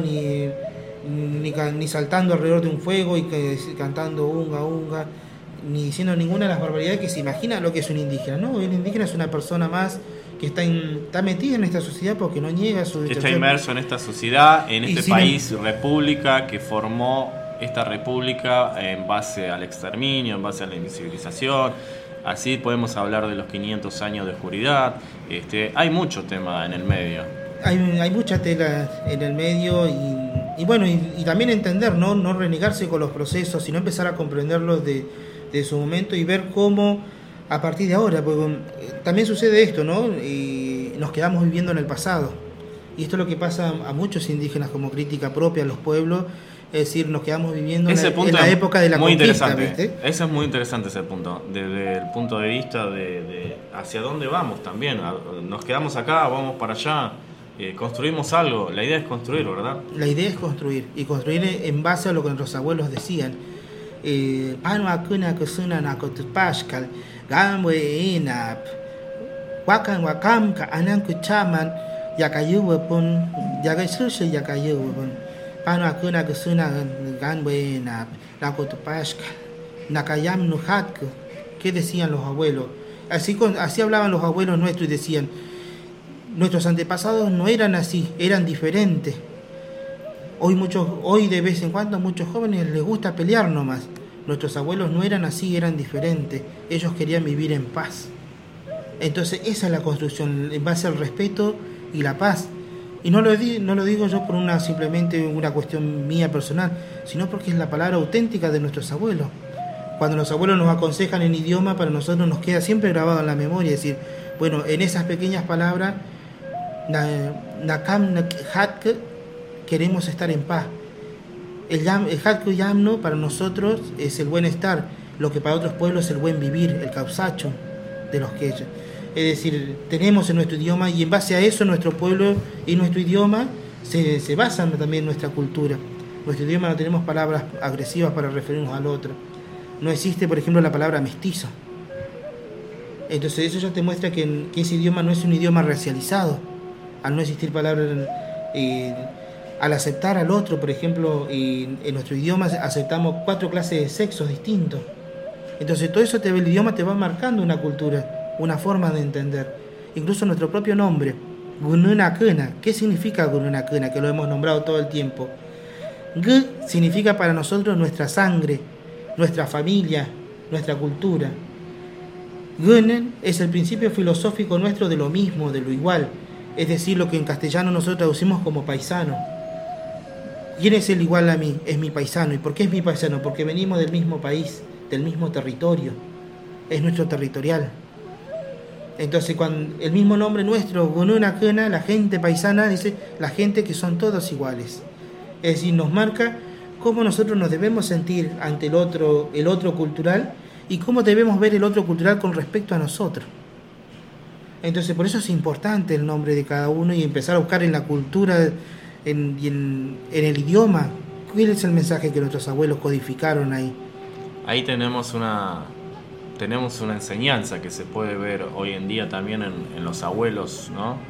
ni saltando alrededor de un fuego y cantando unga, unga, ni diciendo ninguna de las barbaridades que se imagina lo que es un indígena. No, el indígena es una persona más que está metida en esta sociedad porque no niega su está inmerso en esta sociedad, en este país, república, que formó esta república en base al exterminio, en base a la invisibilización. Así podemos hablar de los 500 años de oscuridad. Hay mucho tema en el medio. Hay mucha tela en el medio y bueno, y también entender, no renegarse con los procesos, sino empezar a comprenderlos de su momento y ver cómo a partir de ahora, porque también sucede esto, ¿no? Y nos quedamos viviendo en el pasado. Y esto es lo que pasa a muchos indígenas como crítica propia a los pueblos, es decir, nos quedamos viviendo en la época de la muy conquista, interesante. ¿viste? Eso es muy interesante ese punto, desde el punto de vista de hacia dónde vamos también. Nos quedamos acá, vamos para allá, construimos algo. La idea es construir, ¿verdad? La idea es construir, y construir en base a lo que nuestros abuelos decían. Gamwe inap wakan wakam ka anan kuchaman yakayuwapun yakayushe yakayuwapun pano akuna kusuna Ganbuena, Nakotopashka, Nakayam Nuhatko. ¿Qué decían los abuelos? Así hablaban los abuelos nuestros y decían, nuestros antepasados no eran así, eran diferentes. Hoy de vez en cuando a muchos jóvenes les gusta pelear nomás. Nuestros abuelos no eran así, eran diferentes. Ellos querían vivir en paz. Entonces esa es la construcción, en base al respeto y la paz. Y no lo digo yo por simplemente una cuestión mía personal, sino porque es la palabra auténtica de nuestros abuelos. Cuando los abuelos nos aconsejan en idioma, para nosotros nos queda siempre grabado en la memoria. Es decir, bueno, en esas pequeñas palabras, Nakam Hatk, queremos estar en paz. El Hatku Yamno para nosotros es el buen estar, lo que para otros pueblos es el buen vivir, el Kausacho de los quechas. Es decir, tenemos en nuestro idioma y en base a eso nuestro pueblo y nuestro idioma se basan también en nuestra cultura. En nuestro idioma no tenemos palabras agresivas para referirnos al otro. No existe, por ejemplo, la palabra mestizo. Entonces eso ya te muestra que ese idioma no es un idioma racializado. Al no existir palabras... al aceptar al otro, por ejemplo, en nuestro idioma aceptamos 4 clases de sexos distintos. Entonces todo eso el idioma te va marcando una cultura, una forma de entender. Incluso nuestro propio nombre, Gununakena. ¿Qué significa Gununakena? Que lo hemos nombrado todo el tiempo. Gu significa para nosotros nuestra sangre, nuestra familia, nuestra cultura. Gunen es el principio filosófico nuestro de lo mismo, de lo igual. Es decir, lo que en castellano nosotros traducimos como paisano. ¿Quién es el igual a mí? Es mi paisano. ¿Y por qué es mi paisano? Porque venimos del mismo país, del mismo territorio. Es nuestro territorial. Entonces, cuando el mismo nombre nuestro, Gununakena, la gente paisana, dice la gente que son todos iguales. Es decir, nos marca cómo nosotros nos debemos sentir ante el otro cultural y cómo debemos ver el otro cultural con respecto a nosotros. Entonces, por eso es importante el nombre de cada uno y empezar a buscar en la cultura, en el idioma, cuál es el mensaje que nuestros abuelos codificaron ahí. Ahí tenemos una enseñanza que se puede ver hoy en día también en los abuelos,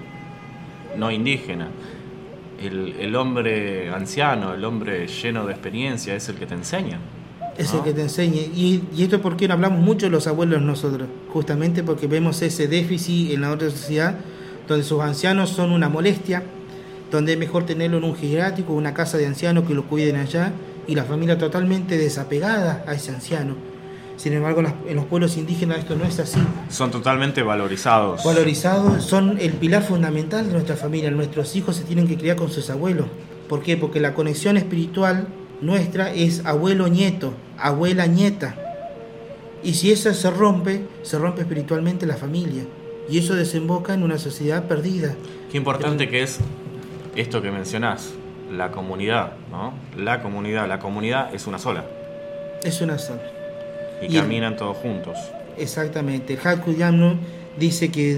no indígenas. El hombre anciano, el hombre lleno de experiencia es el que te enseña. Es el que te enseña. Y esto es porque hablamos mucho de los abuelos nosotros, justamente porque vemos ese déficit en la otra sociedad, donde sus ancianos son una molestia, donde es mejor tenerlo en un geriátrico, una casa de ancianos que lo cuiden allá, y la familia totalmente desapegada a ese anciano. Sin embargo, en los pueblos indígenas esto no es así. Son totalmente valorizados. Valorizados, son el pilar fundamental de nuestra familia. Nuestros hijos se tienen que criar con sus abuelos. ¿Por qué? Porque la conexión espiritual nuestra es abuelo-nieto, abuela-nieta. Y si eso se rompe espiritualmente la familia. Y eso desemboca en una sociedad perdida. Qué importante que es esto que mencionás, la comunidad, ¿no? La comunidad es una sola. Es una sola. Y caminan todos juntos. Exactamente. El Hatku Yamno dice que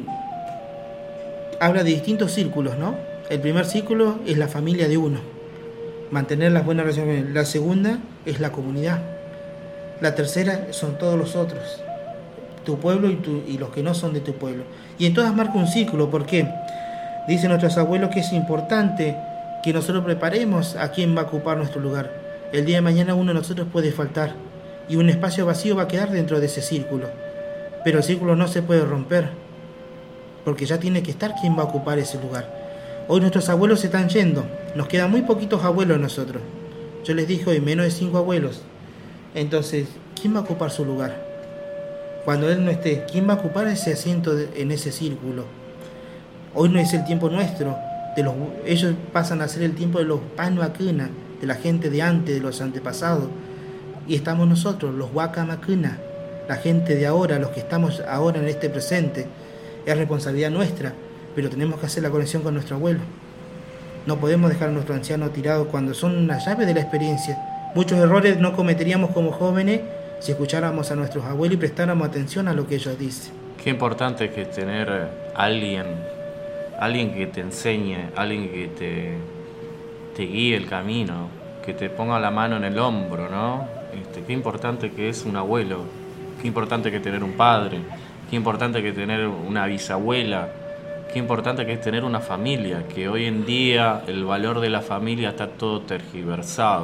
habla de distintos círculos, ¿no? El primer círculo es la familia de uno, mantener las buenas relaciones. La segunda es la comunidad. La tercera son todos los otros, tu pueblo y los que no son de tu pueblo. Y en todas marca un círculo. ¿Por qué? Dicen nuestros abuelos que es importante que nosotros preparemos a quién va a ocupar nuestro lugar. El día de mañana uno de nosotros puede faltar y un espacio vacío va a quedar dentro de ese círculo. Pero el círculo no se puede romper, porque ya tiene que estar quien va a ocupar ese lugar. Hoy nuestros abuelos se están yendo, nos quedan muy poquitos abuelos nosotros. Yo les dije hoy, menos de 5 abuelos. Entonces, ¿quién va a ocupar su lugar? Cuando él no esté, ¿quién va a ocupar ese asiento en ese círculo? Hoy no es el tiempo nuestro. Ellos pasan a ser el tiempo de los Panuacuna, de la gente de antes, de los antepasados. Y estamos nosotros, los Huacamacuna, la gente de ahora, los que estamos ahora en este presente. Es responsabilidad nuestra, pero tenemos que hacer la conexión con nuestro abuelo. No podemos dejar a nuestro anciano tirado cuando son una llave de la experiencia. Muchos errores no cometeríamos como jóvenes si escucháramos a nuestros abuelos y prestáramos atención a lo que ellos dicen. Qué importante que tener alguien que te enseñe, alguien que te guíe el camino, que te ponga la mano en el hombro, ¿no? Qué importante que es un abuelo, qué importante que tener un padre, qué importante que tener una bisabuela, qué importante que es tener una familia, que hoy en día el valor de la familia está todo tergiversado.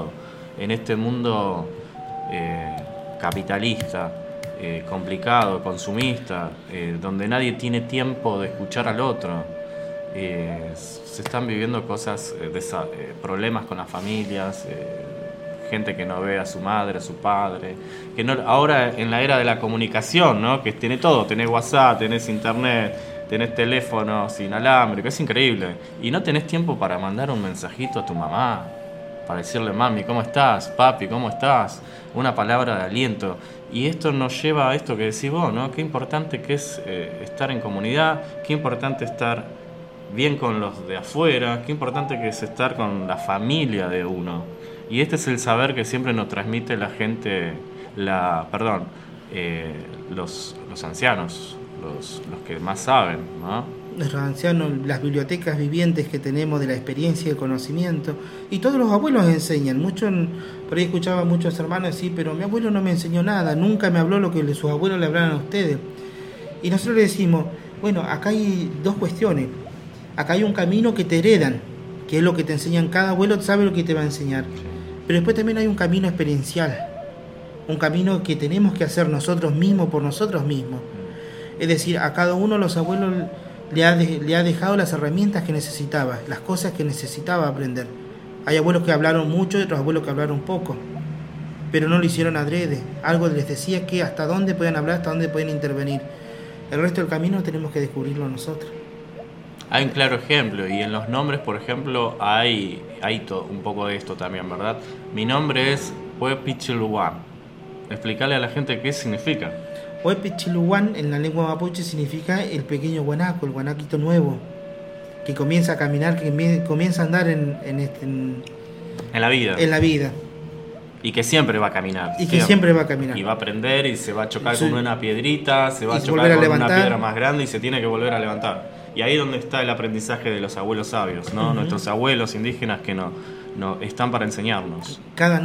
en este mundo capitalista, complicado, consumista, donde nadie tiene tiempo de escuchar al otro. Se están viviendo cosas, problemas con las familias, gente que no ve a su madre, a su padre, que no, ahora en la era de la comunicación, ¿no? Que tiene todo, tenés WhatsApp, tenés internet, tenés teléfonos inalámbricos, es increíble, y no tenés tiempo para mandar un mensajito a tu mamá, para decirle: mami, ¿cómo estás? Papi, ¿cómo estás? Una palabra de aliento. Y esto nos lleva a esto que decís vos, ¿no? Qué importante que es estar en comunidad, qué importante estar bien con los de afuera, qué importante que es estar con la familia de uno. Y este es el saber que siempre nos transmite la gente, los ancianos, los que más saben, ¿no? Los ancianos, las bibliotecas vivientes que tenemos de la experiencia y el conocimiento, y todos los abuelos enseñan. Por ahí escuchaba a muchos hermanos decir: pero mi abuelo no me enseñó nada, nunca me habló lo que sus abuelos le hablaron a ustedes. Y nosotros le decimos: bueno, acá hay dos cuestiones. Acá hay un camino que te heredan, que es lo que te enseñan. Cada abuelo sabe lo que te va a enseñar. Pero después también hay un camino experiencial, un camino que tenemos que hacer nosotros mismos por nosotros mismos. Es decir, a cada uno de los abuelos le ha dejado las herramientas que necesitaba, las cosas que necesitaba aprender. Hay abuelos que hablaron mucho y otros abuelos que hablaron poco, pero no lo hicieron adrede. Algo les decía que hasta dónde pueden hablar, hasta dónde pueden intervenir. El resto del camino tenemos que descubrirlo nosotros. Hay un claro ejemplo, y en los nombres, por ejemplo, hay un poco de esto también, ¿verdad? Mi nombre es Huepichiluán. Explicarle a la gente qué significa. Huepichiluán en la lengua mapuche significa el pequeño guanaco, el guanaquito nuevo, que comienza a caminar, que comienza a andar en la vida. En la vida. Y que siempre va a caminar. Y que siempre va a caminar. Y va a aprender y se va a chocar con una piedrita, se va a chocar con una piedra más grande y se tiene que volver a levantar. Y ahí es donde está el aprendizaje de los abuelos sabios, ¿no? Uh-huh. Nuestros abuelos indígenas que no están para enseñarnos.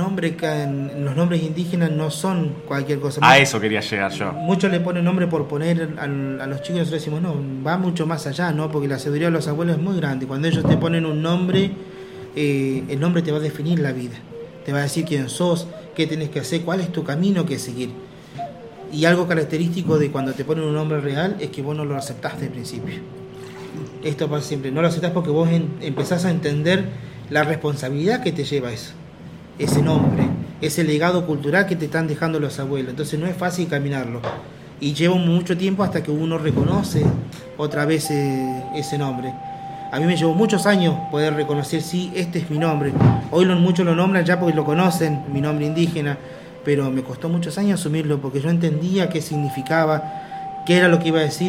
Los nombres indígenas no son cualquier cosa. A eso quería llegar yo. Muchos le ponen nombre por poner a los chicos, nosotros decimos: no, va mucho más allá, ¿no? Porque la sabiduría de los abuelos es muy grande. Cuando ellos te ponen un nombre, el nombre te va a definir la vida. Te va a decir quién sos, qué tenés que hacer, cuál es tu camino que seguir. Y algo característico de cuando te ponen un nombre real es que vos no lo aceptás de principio. Esto pasa siempre, no lo aceptás porque vos empezás a entender la responsabilidad que te lleva eso, ese nombre, ese legado cultural que te están dejando los abuelos. Entonces no es fácil caminarlo, y lleva mucho tiempo hasta que uno reconoce otra vez ese nombre. A mí me llevó muchos años poder reconocer: sí, este es mi nombre. Hoy muchos lo nombran ya porque lo conocen, mi nombre indígena, pero me costó muchos años asumirlo porque yo entendía qué significaba, qué era lo que iba a decir,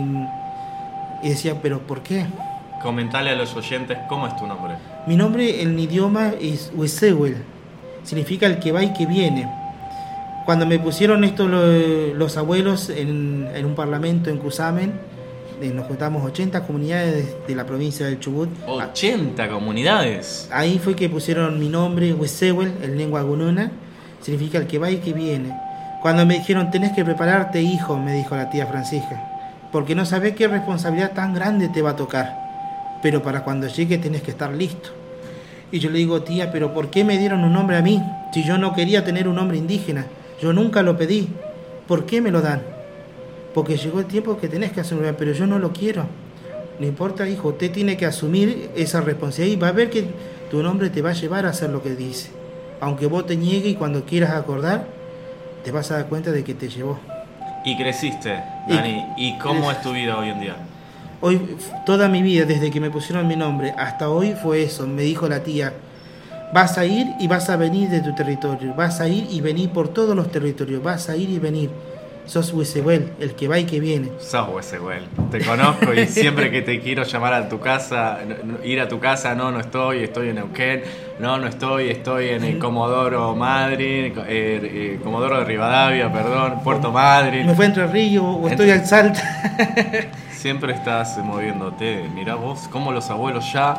y decía: ¿pero por qué? Comentale a los oyentes cómo es tu nombre. Mi nombre en mi es Huesewel, significa el que va y que viene. Cuando me pusieron esto los abuelos en un parlamento en Cusamen, nos juntamos 80 comunidades de la provincia del Chubut. 80 comunidades. Ahí fue que pusieron mi nombre, Huesewel, en lengua gununa, significa el que va y que viene. Cuando me dijeron: tenés que prepararte, hijo, me dijo la tía Francisca, porque no sabés qué responsabilidad tan grande te va a tocar, pero para cuando llegue tenés que estar listo. Y yo le digo: tía, pero ¿por qué me dieron un nombre a mí si yo no quería tener un nombre indígena? Yo nunca lo pedí. ¿Por qué me lo dan? Porque llegó el tiempo que tenés que asumir, pero yo no lo quiero. No importa, hijo, usted tiene que asumir esa responsabilidad y va a ver que tu nombre te va a llevar a hacer lo que dice. Aunque vos te niegues, y cuando quieras acordar, te vas a dar cuenta de que te llevó. Y creciste, Dani. ¿Y cómo es tu vida hoy en día? Hoy, toda mi vida, desde que me pusieron mi nombre hasta hoy, fue eso. Me dijo la tía: vas a ir y vas a venir de tu territorio, vas a ir y venir por todos los territorios, vas a ir y venir. Sos Huesewel, el que va y que viene. Sos Huesewel, te conozco y siempre que te quiero llamar a tu casa, ir a tu casa, no estoy en Neuquén, no estoy en el Comodoro Madryn, Comodoro de Rivadavia, perdón, Puerto Madryn. Me fue Entre Ríos o estoy al Salta. Siempre estás moviéndote. Mirá vos cómo los abuelos ya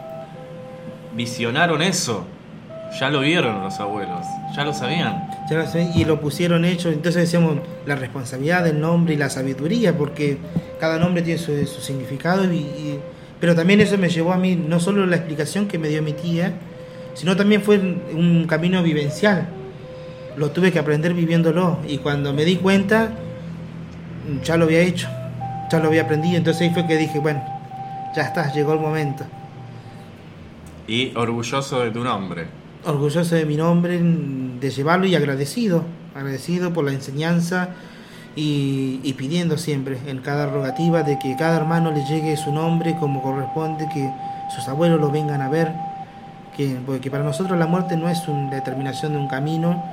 visionaron eso. Ya lo vieron los abuelos, ya lo sabían. Y lo pusieron hecho. Entonces decíamos la responsabilidad del nombre y la sabiduría, porque cada nombre tiene su significado. Pero también eso me llevó a mí, no solo la explicación que me dio mi tía, sino también fue un camino vivencial. Lo tuve que aprender viviéndolo, y cuando me di cuenta, ya lo había hecho, ya lo había aprendido. Entonces ahí fue que dije, bueno, ya está, llegó el momento. Y orgulloso de tu nombre. Orgulloso de mi nombre, de llevarlo, y agradecido por la enseñanza, y pidiendo siempre en cada rogativa de que cada hermano le llegue su nombre como corresponde, que sus abuelos lo vengan a ver, porque para nosotros la muerte no es una determinación de un camino,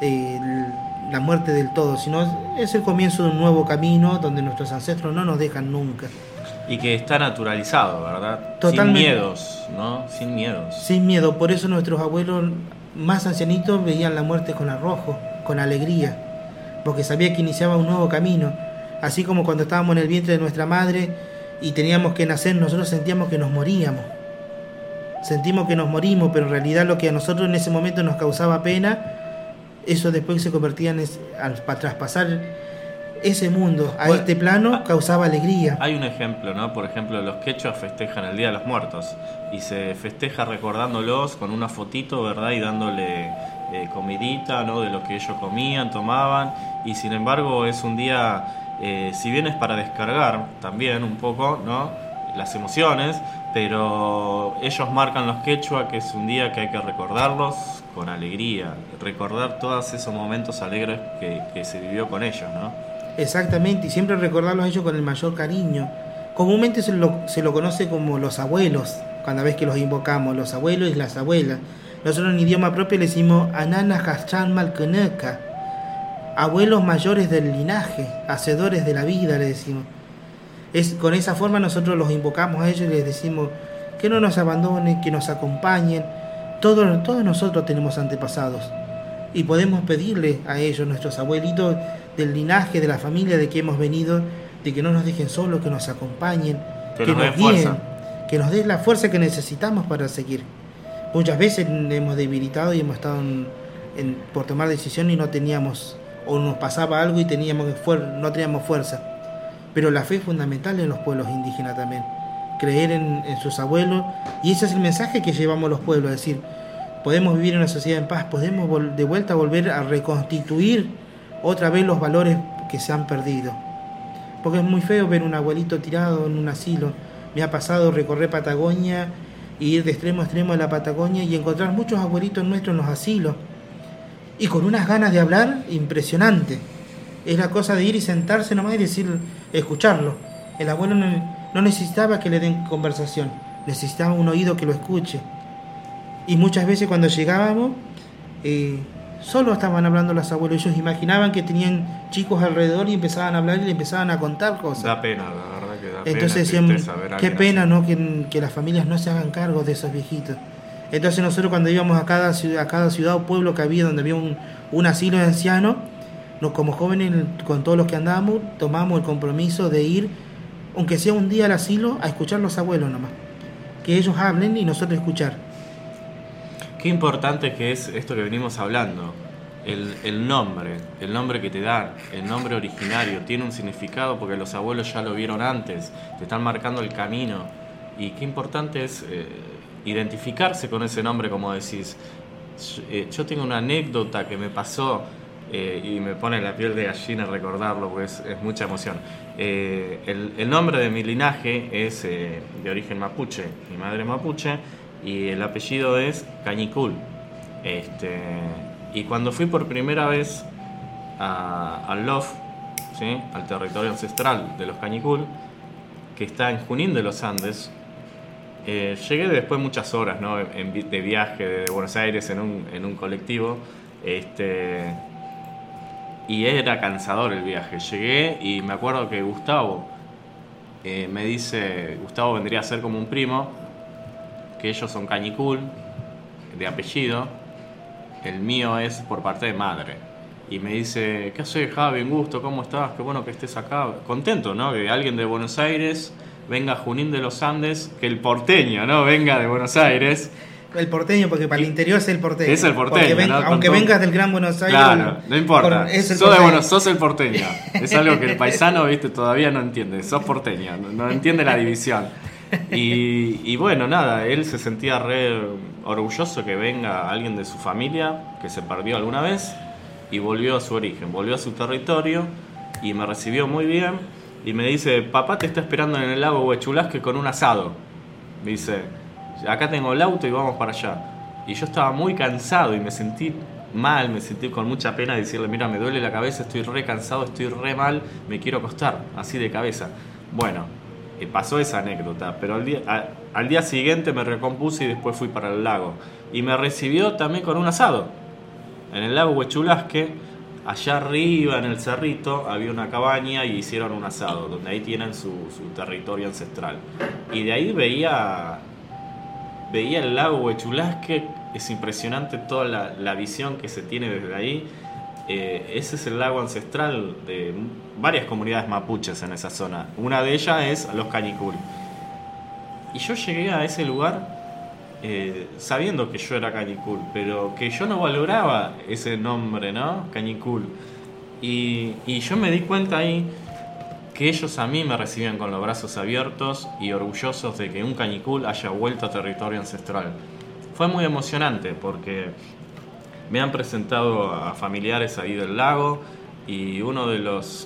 la muerte del todo, sino es el comienzo de un nuevo camino donde nuestros ancestros no nos dejan nunca. Y que está naturalizado, ¿verdad? Totalmente. Sin miedos, ¿no? Sin miedos. Sin miedo, por eso nuestros abuelos más ancianitos veían la muerte con arrojo, con alegría, porque sabía que iniciaba un nuevo camino. Así como cuando estábamos en el vientre de nuestra madre y teníamos que nacer, nosotros sentíamos que nos moríamos. Sentimos que nos morimos, pero en realidad lo que a nosotros en ese momento nos causaba pena, eso después se convertía al traspasar ese mundo a este plano, causaba alegría. Hay un ejemplo, ¿no? Por ejemplo, los quechuas festejan el Día de los Muertos y se festeja recordándolos con una fotito, ¿verdad? Y dándole comidita, ¿no? De lo que ellos comían, tomaban, y sin embargo es un día, si bien es para descargar también un poco, ¿no? Las emociones, pero ellos marcan los quechua que es un día que hay que recordarlos con alegría, recordar todos esos momentos alegres que se vivió con ellos, ¿no? Exactamente, y siempre recordarlos a ellos con el mayor cariño. Comúnmente se lo conoce como los abuelos, cada vez que los invocamos, los abuelos y las abuelas. Nosotros en idioma propio le decimos Anana Hachan Malkeneka, abuelos mayores del linaje, hacedores de la vida, le decimos. Con esa forma nosotros los invocamos a ellos y les decimos que no nos abandonen, que nos acompañen. Todos nosotros tenemos antepasados y podemos pedirle a ellos, nuestros abuelitos del linaje, de la familia de que hemos venido, de que no nos dejen solos, que nos acompañen, que nos guíen, que nos den la fuerza que necesitamos para seguir. Muchas veces hemos debilitado y hemos estado por tomar decisiones y no teníamos, o nos pasaba algo y no teníamos fuerza. Pero la fe es fundamental en los pueblos indígenas también, creer en sus abuelos, y ese es el mensaje que llevamos los pueblos, es decir, podemos vivir en una sociedad en paz, podemos de vuelta volver a reconstituir otra vez los valores que se han perdido. Porque es muy feo ver un abuelito tirado en un asilo. Me ha pasado recorrer Patagonia e ir de extremo a extremo de la Patagonia y encontrar muchos abuelitos nuestros en los asilos y con unas ganas de hablar impresionante. Es la cosa de ir y sentarse nomás y escucharlo. El abuelo no necesitaba que le den conversación, necesitaba un oído que lo escuche. Y muchas veces cuando llegábamos, solo estaban hablando los abuelos. Ellos imaginaban que tenían chicos alrededor y empezaban a hablar y le empezaban a contar cosas. Da pena, la verdad que da pena. Entonces decían, qué pena, ¿no? Que las familias no se hagan cargo de esos viejitos. Entonces nosotros cuando íbamos a cada ciudad o pueblo que había, donde había un asilo de ancianos, como jóvenes, con todos los que andábamos, tomamos el compromiso de ir, aunque sea un día al asilo, a escuchar a los abuelos nomás. Que ellos hablen y nosotros escuchar. Qué importante que es esto que venimos hablando, el nombre que te dan, el nombre originario, tiene un significado porque los abuelos ya lo vieron antes, te están marcando el camino, y qué importante es identificarse con ese nombre, como decís. Yo tengo una anécdota que me pasó y me pone la piel de gallina recordarlo, porque es mucha emoción. El nombre de mi linaje es de origen mapuche, mi madre mapuche, y el apellido es Cañicul. Y cuando fui por primera vez al LOF, ¿sí? Al territorio ancestral de los Cañicul, que está en Junín de los Andes, llegué después muchas horas, ¿no? de viaje de Buenos Aires en un colectivo, y era cansador el viaje. Llegué y me acuerdo que Gustavo me dice, Gustavo vendría a ser como un primo, que ellos son Cañicul, de apellido, el mío es por parte de madre. Y me dice, ¿qué haces, Javi? Un gusto, ¿cómo estás? Qué bueno que estés acá. Contento, ¿no? Que alguien de Buenos Aires venga a Junín de los Andes, que el porteño, ¿no? Venga de Buenos Aires. El porteño, porque para el interior es el porteño. Es el porteño, ¿no? Aunque vengas del Gran Buenos Aires. Claro, no importa. Sos el porteño. Es algo que el paisano, viste, todavía no entiende. Sos porteño, no entiende la división. Y bueno, nada, él se sentía orgulloso que venga alguien de su familia que se perdió alguna vez y volvió a su origen, volvió a su territorio y me recibió muy bien y me dice, papá te está esperando en el lago Huechulasque con un asado. Me dice, acá tengo el auto y vamos para allá. Y yo estaba muy cansado y me sentí mal, me sentí con mucha pena de decirle, mira, me duele la cabeza, estoy re cansado, estoy re mal, me quiero acostar, así de cabeza. Bueno, pasó esa anécdota, pero al día siguiente me recompuse y después fui para el lago. Y me recibió también con un asado. En el lago Huechulasque, allá arriba en el cerrito, había una cabaña y hicieron un asado, donde ahí tienen su territorio ancestral. Y de ahí veía el lago Huechulasque, es impresionante toda la visión que se tiene desde ahí. Ese es el lago ancestral de varias comunidades mapuches en esa zona. Una de ellas es los Cañicul. Y yo llegué a ese lugar sabiendo que yo era Cañicul, pero que yo no valoraba ese nombre, ¿no? Cañicul. Y yo me di cuenta ahí que ellos a mí me recibían con los brazos abiertos y orgullosos de que un Cañicul haya vuelto a territorio ancestral. Fue muy emocionante porque me han presentado a familiares ahí del lago y uno de los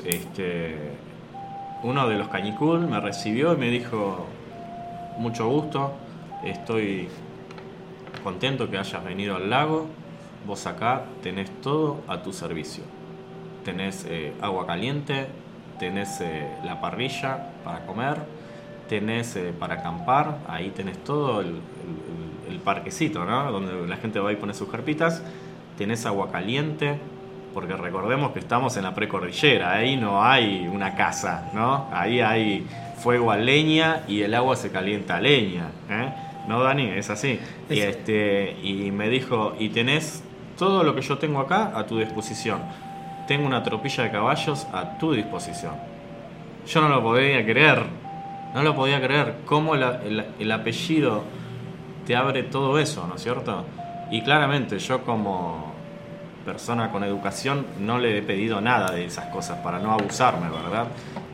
Cañicul me recibió y me dijo, mucho gusto, estoy contento que hayas venido al lago, vos acá tenés todo a tu servicio. Tenés agua caliente, tenés la parrilla para comer, tenés para acampar, ahí tenés todo el parquecito, ¿no? Donde la gente va y pone sus carpitas, tenés agua caliente, porque recordemos que estamos en la precordillera, ahí no hay una casa, ¿no? Ahí hay fuego a leña y el agua se calienta a leña, ¿eh? ¿No, Dani? Es así. Y me dijo, y tenés todo lo que yo tengo acá a tu disposición. Tengo una tropilla de caballos a tu disposición. Yo no lo podía creer. Cómo el apellido te abre todo eso, ¿no es cierto? Y claramente yo como persona con educación no le he pedido nada de esas cosas para no abusarme, ¿verdad?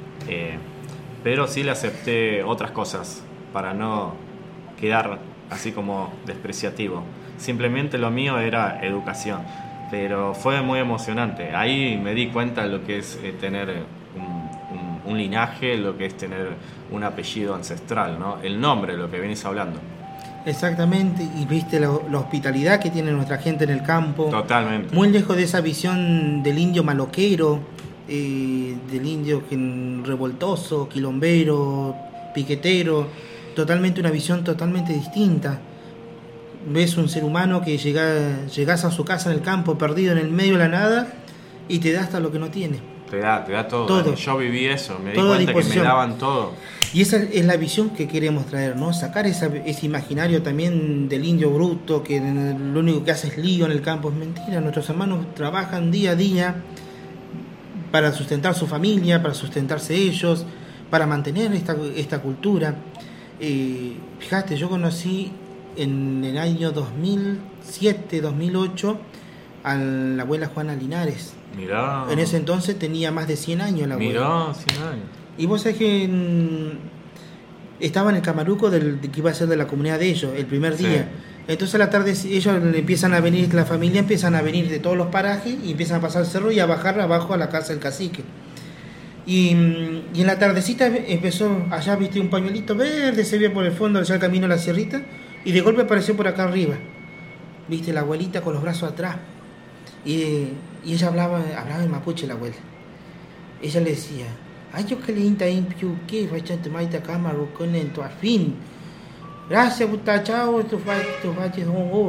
Pero sí le acepté otras cosas para no quedar así como despreciativo. Simplemente lo mío era educación, pero fue muy emocionante. Ahí me di cuenta de lo que es tener un linaje, lo que es tener un apellido ancestral, ¿no? El nombre, lo que venís hablando. Exactamente, y viste la hospitalidad que tiene nuestra gente en el campo. Totalmente. Muy lejos de esa visión del indio maloquero, del indio revoltoso, quilombero, piquetero. Totalmente una visión totalmente distinta. Ves un ser humano que llegás a su casa en el campo, perdido en el medio de la nada, y te da hasta lo que no tiene. Te da todo. Yo viví eso, me di cuenta que me daban todo. Y esa es la visión que queremos traer, ¿no? Sacar ese imaginario también del indio bruto, que lo único que hace es lío en el campo. Es mentira, nuestros hermanos trabajan día a día para sustentar su familia, para sustentarse ellos, para mantener esta cultura. Fíjate, yo conocí en el año 2007, 2008 a la abuela Juana Linares. Mirá. En ese entonces tenía más de 100 años la abuela. Mirá, 100 años. Y vos sabés que estaba en el camaruco que iba a ser de la comunidad de ellos, el primer día. Entonces a la tarde ellos empiezan a venir, la familia empiezan a venir de todos los parajes y empiezan a pasar el cerro y a bajar abajo a la casa del cacique. Y en la tardecita empezó, allá viste un pañuelito verde, se veía por el fondo, allá el camino a la sierrita, y de golpe apareció por acá arriba. Viste la abuelita con los brazos atrás. Y ella hablaba en mapuche, la abuela. Ella le decía, ay, yo que le inta impiu, que fachante maita cámara con en tu afín. Gracias, puta, chao, tu faches,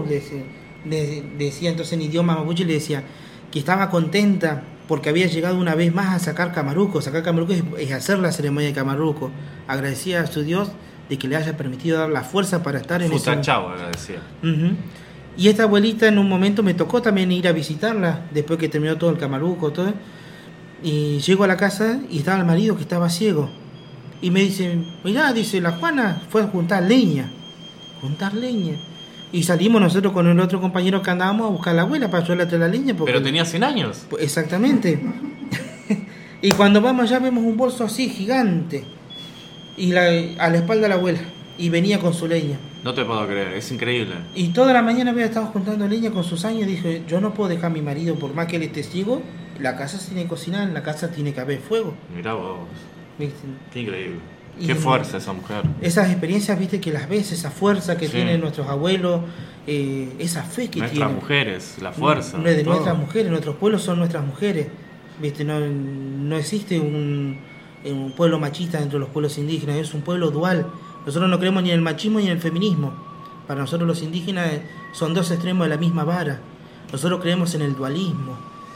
decía entonces en idioma mapuche, le decía que estaba contenta porque había llegado una vez más a sacar camaruco. Sacar camaruco es hacer la ceremonia de camaruco. Agradecía a su Dios de que le haya permitido dar la fuerza para estar en ese... Chao, agradecía. Uh-huh. Y esta abuelita en un momento me tocó también ir a visitarla, después que terminó todo el camaruco, todo. Y llego a la casa y estaba el marido que estaba ciego. Y me dice, mirá, dice, la Juana fue a juntar leña. Y salimos nosotros con el otro compañero que andábamos a buscar a la abuela para ayudarle a traer la leña. Pero tenía 100 años. Exactamente. Y cuando vamos allá vemos un bolso así gigante. Y a la espalda de la abuela. Y venía con su leña. No te puedo creer, es increíble. Y toda la mañana había estado juntando leña con sus años y dije, yo no puedo dejar a mi marido, por más que él esté ciego, la casa se tiene que cocinar, en la casa tiene que haber fuego. Mirá vos, ¿Viste? qué increíble. Y Qué fuerza esa mujer. Esas experiencias, viste, que las ves, esa fuerza que Sí. tienen nuestros abuelos, esa fe que Nuestras tienen. mujeres, la fuerza. De todo. nuestras mujeres, nuestros pueblos son nuestras mujeres. Viste, no existe un pueblo machista dentro de los pueblos indígenas, es un pueblo dual. Nosotros no creemos ni en el machismo ni en el feminismo. Para nosotros los indígenas son dos extremos de la misma vara. Nosotros creemos en el dualismo,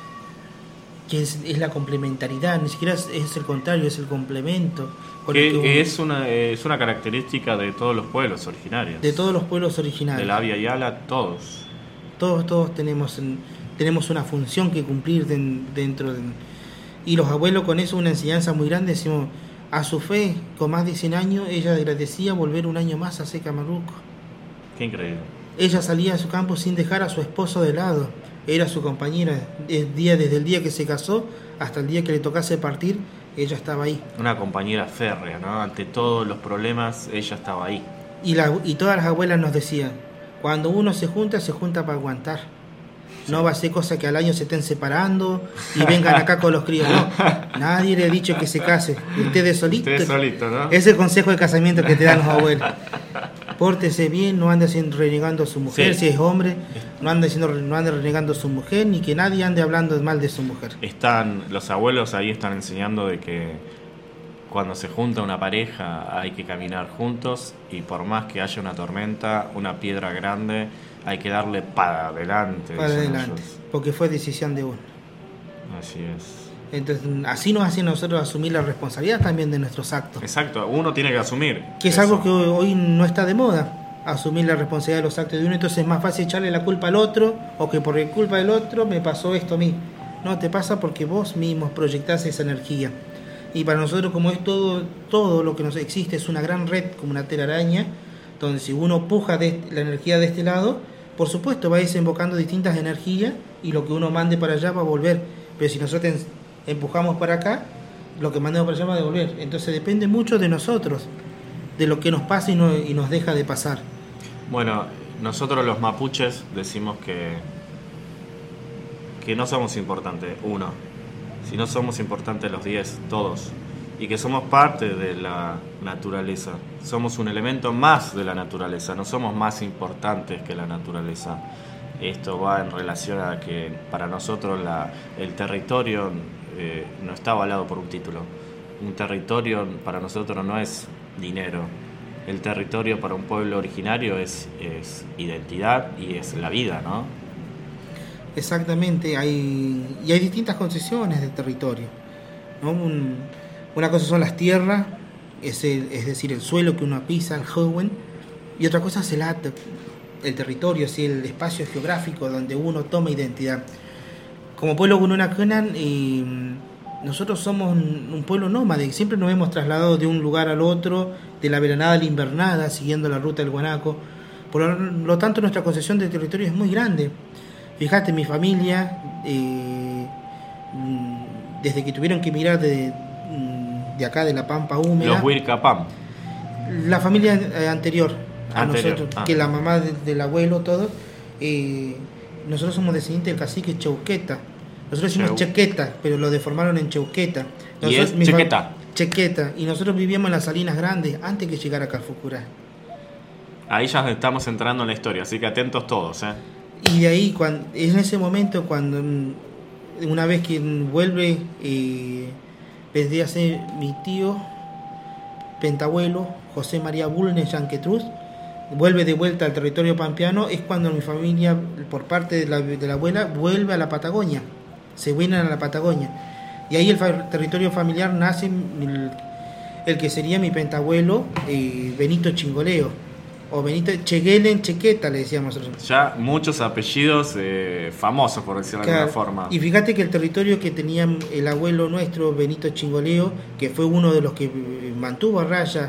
que es la complementariedad, ni siquiera es el contrario, es el complemento. Con el Que es una característica de todos los pueblos originarios. de todos los pueblos originarios. De la Abya Yala, todos. Todos tenemos una función que cumplir dentro de... Y los abuelos con eso una enseñanza muy grande, decimos, a su fe, con más de 100 años, ella agradecía volver un año más a Secamaruco. Qué increíble. Ella salía a su campo sin dejar a su esposo de lado, era su compañera, desde el día que se casó hasta el día que le tocase partir, ella estaba ahí. Una compañera férrea, ¿no? Ante todos los problemas, ella estaba ahí. Y todas las abuelas nos decían, cuando uno se junta para aguantar. No va a ser cosa que al año se estén separando y vengan acá con los críos. No, nadie le ha dicho que se case. Ustedes solitos. Ustedes solitos, ¿no? Es el consejo de casamiento que te dan los abuelos. Pórtese bien, no ande renegando a su mujer, Sí. si es hombre, no ande renegando a su mujer, ni que nadie ande hablando mal de su mujer. Los abuelos ahí están enseñando de que cuando se junta una pareja hay que caminar juntos y por más que haya una tormenta, una piedra grande, hay que darle para adelante. Para dicen adelante, ellos. porque fue decisión de uno. Así es. Entonces, así nos hace a nosotros asumir la responsabilidad también de nuestros actos. Exacto, uno tiene que asumir. Que es eso. algo que hoy no está de moda, asumir la responsabilidad de los actos de uno. Entonces es más fácil echarle la culpa al otro, o que por culpa del otro me pasó esto a mí. No, te pasa porque vos mismos proyectás esa energía. Y para nosotros, como es todo lo que nos existe, es una gran red, como una telaraña, donde si uno puja la energía de este lado, por supuesto va desembocando distintas energías y lo que uno mande para allá va a volver. Pero si nosotros empujamos para acá, lo que mandemos para allá va a devolver. Entonces depende mucho de nosotros, de lo que nos pasa y nos deja de pasar. Bueno, nosotros los mapuches decimos que no somos importantes, uno. Si no somos importantes los 10, todos. Y que somos parte de la naturaleza. Somos un elemento más de la naturaleza, no somos más importantes que la naturaleza. Esto va en relación a que para nosotros el territorio no está avalado por un título. Un territorio para nosotros no es dinero. El territorio para un pueblo originario es identidad y es la vida, ¿no? Exactamente, hay distintas concesiones de territorio, ¿no? Una cosa son las tierras, es decir, el suelo que uno pisa, el Howen, y otra cosa es el territorio, es el espacio geográfico donde uno toma identidad. Como pueblo Gununacunan, nosotros somos un pueblo nómade, siempre nos hemos trasladado de un lugar al otro, de la veranada a la invernada, siguiendo la ruta del guanaco. Por lo tanto, nuestra concesión de territorio es muy grande. Fíjate, mi familia, desde que tuvieron que emigrar de acá, de la Pampa Húmeda, Los Huircapam. la familia anterior a Anterior, nosotros, que la mamá del abuelo, todo, nosotros somos descendientes del cacique Cheuqueta. Nosotros decimos Chequeta, pero lo deformaron en Cheuqueta. ¿Y es Chequeta? Chequeta. Y nosotros vivíamos en las Salinas Grandes antes que llegara a Calfucurá. Ahí ya estamos entrando en la historia, así que atentos todos, ¿eh? Y de ahí, en ese momento, cuando una vez que vuelve, vendría a ser mi tío, pentabuelo, José María Bulnes Yanquetruz, vuelve de vuelta al territorio pampeano, es cuando mi familia, por parte de la abuela, vuelve a la Patagonia, se vienen a la Patagonia. Y ahí el territorio familiar nace el que sería mi pentabuelo, Benito Chingoleo, o Benito Cheguelen Chequeta, le decíamos nosotros. Ya muchos apellidos famosos, por decirlo de alguna forma. Y fíjate que el territorio que tenía el abuelo nuestro, Benito Chingoleo, que fue uno de los que mantuvo a raya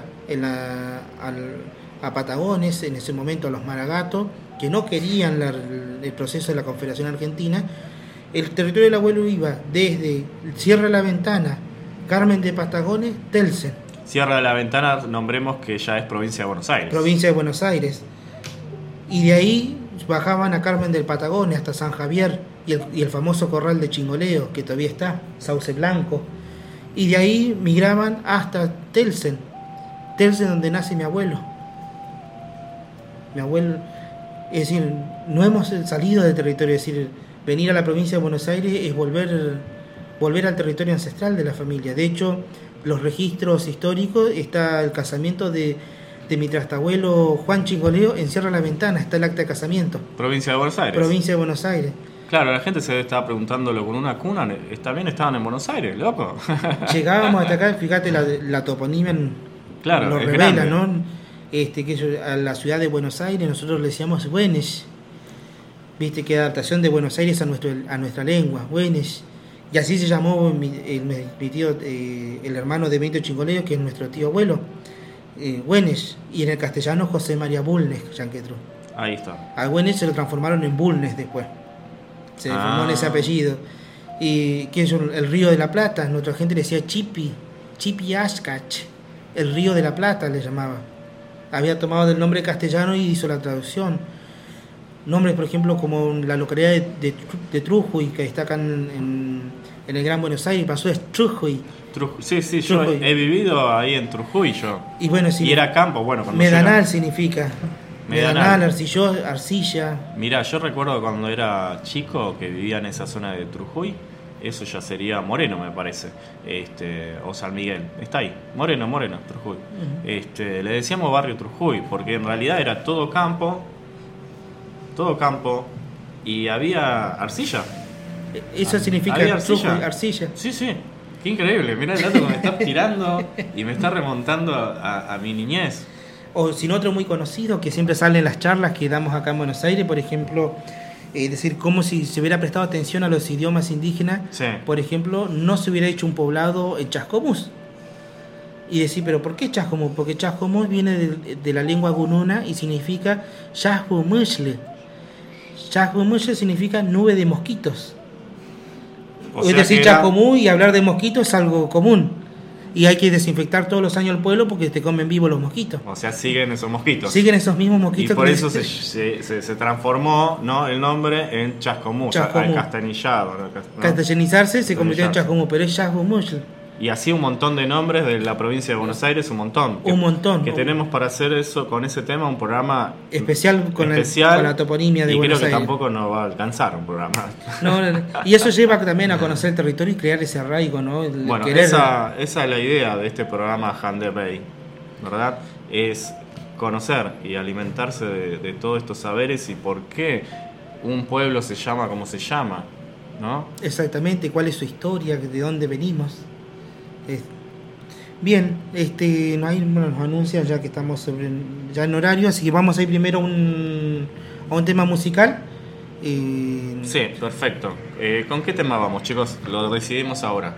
a Patagones, en ese momento a los Maragatos, que no querían el proceso de la Confederación Argentina, el territorio del abuelo iba desde Sierra de la Ventana, Carmen de Patagones, Telsen. Sierra de la Ventana, nombremos que ya es provincia de Buenos Aires. Provincia de Buenos Aires. Y de ahí bajaban a Carmen del Patagonia hasta San Javier y el famoso corral de Chingoleo, que todavía está, Sauce Blanco. Y de ahí migraban hasta Telsen, donde nace mi abuelo. Mi abuelo, es decir, no hemos salido del territorio, es decir, venir a la provincia de Buenos Aires es volver al territorio ancestral de la familia. De hecho, los registros históricos, está el casamiento de mi trastabuelo Juan Chingoleo en Sierra de la Ventana, está el acta de casamiento. Provincia de Buenos Aires. Provincia de Buenos Aires. Claro, la gente se estaba preguntándolo con una cuna, ¿también estaban en Buenos Aires, loco? Llegábamos hasta acá, fíjate, la toponimia claro, lo es revela, grande. ¿no? A la ciudad de Buenos Aires nosotros le decíamos Buenos, viste, que adaptación de Buenos Aires a nuestra lengua, Buenos. Y así se llamó mi tío, el hermano de Benito Chingoleo, que es nuestro tío abuelo, Buenos. Y en el castellano José María Bulnes, Yanquetru. Ahí está. A Buenos se lo transformaron en Bulnes después. Se formó en ese apellido. Y que es el Río de la Plata, nuestra gente le decía Chipi Ashcach, el Río de la Plata le llamaba. Había tomado del nombre castellano y hizo la traducción. Nombres, por ejemplo, como la localidad de Trujuy, que está acá en el Gran Buenos Aires, pasó de Trujuy. Sí, Trujuy. yo he vivido ahí en Trujuy yo. Y bueno, sí, y era campo, bueno. Cuando Medanal significa. Medanal, Arcilla. Mirá, yo recuerdo cuando era chico que vivía en esa zona de Trujuy. Eso ya sería Moreno, me parece, o San Miguel, está ahí, Moreno, Trujuy. Le decíamos barrio Trujuy, porque en realidad era todo campo, y había arcilla. Eso significa ¿Había arcilla? Trujuy, arcilla. Sí, qué increíble, mirá el dato que me estás tirando y me está remontando a mi niñez. O sin otro muy conocido, que siempre sale en las charlas que damos acá en Buenos Aires, por ejemplo... Es decir, como si se hubiera prestado atención a los idiomas indígenas, Sí. Por ejemplo, no se hubiera hecho un poblado en Chascomús. Y decir, ¿pero por qué Chascomús? Porque Chascomús viene de la lengua gununa y significa Chascomúshle. Chascomúshle significa nube de mosquitos. Es decir, Chascomús y hablar de mosquitos es algo común. Y hay que desinfectar todos los años el pueblo porque te comen vivos los mosquitos. O sea, siguen esos mosquitos. Siguen esos mismos mosquitos. Y por eso se transformó, ¿no?, el nombre en Chascomús, castellanizado. ¿no? Castellanizarse se convirtió en Chascomús, pero es Chascomús. Y así un montón de nombres de la provincia de Buenos Aires, un montón. Un montón. Que tenemos para hacer eso con ese tema, un programa especial con la toponimia de Buenos Aires. Y creo que tampoco nos va a alcanzar un programa. No, y eso lleva también a conocer el territorio y crear ese arraigo, ¿no? Bueno, esa es la idea de este programa Hande Bay, ¿verdad? Es conocer y alimentarse de todos estos saberes y por qué un pueblo se llama como se llama, ¿no? Exactamente, cuál es su historia, de dónde venimos. Bien, nos anuncian ya que estamos ya en horario, así que vamos a ir primero a un tema musical. Sí, perfecto. ¿Con qué tema vamos, chicos? Lo decidimos ahora.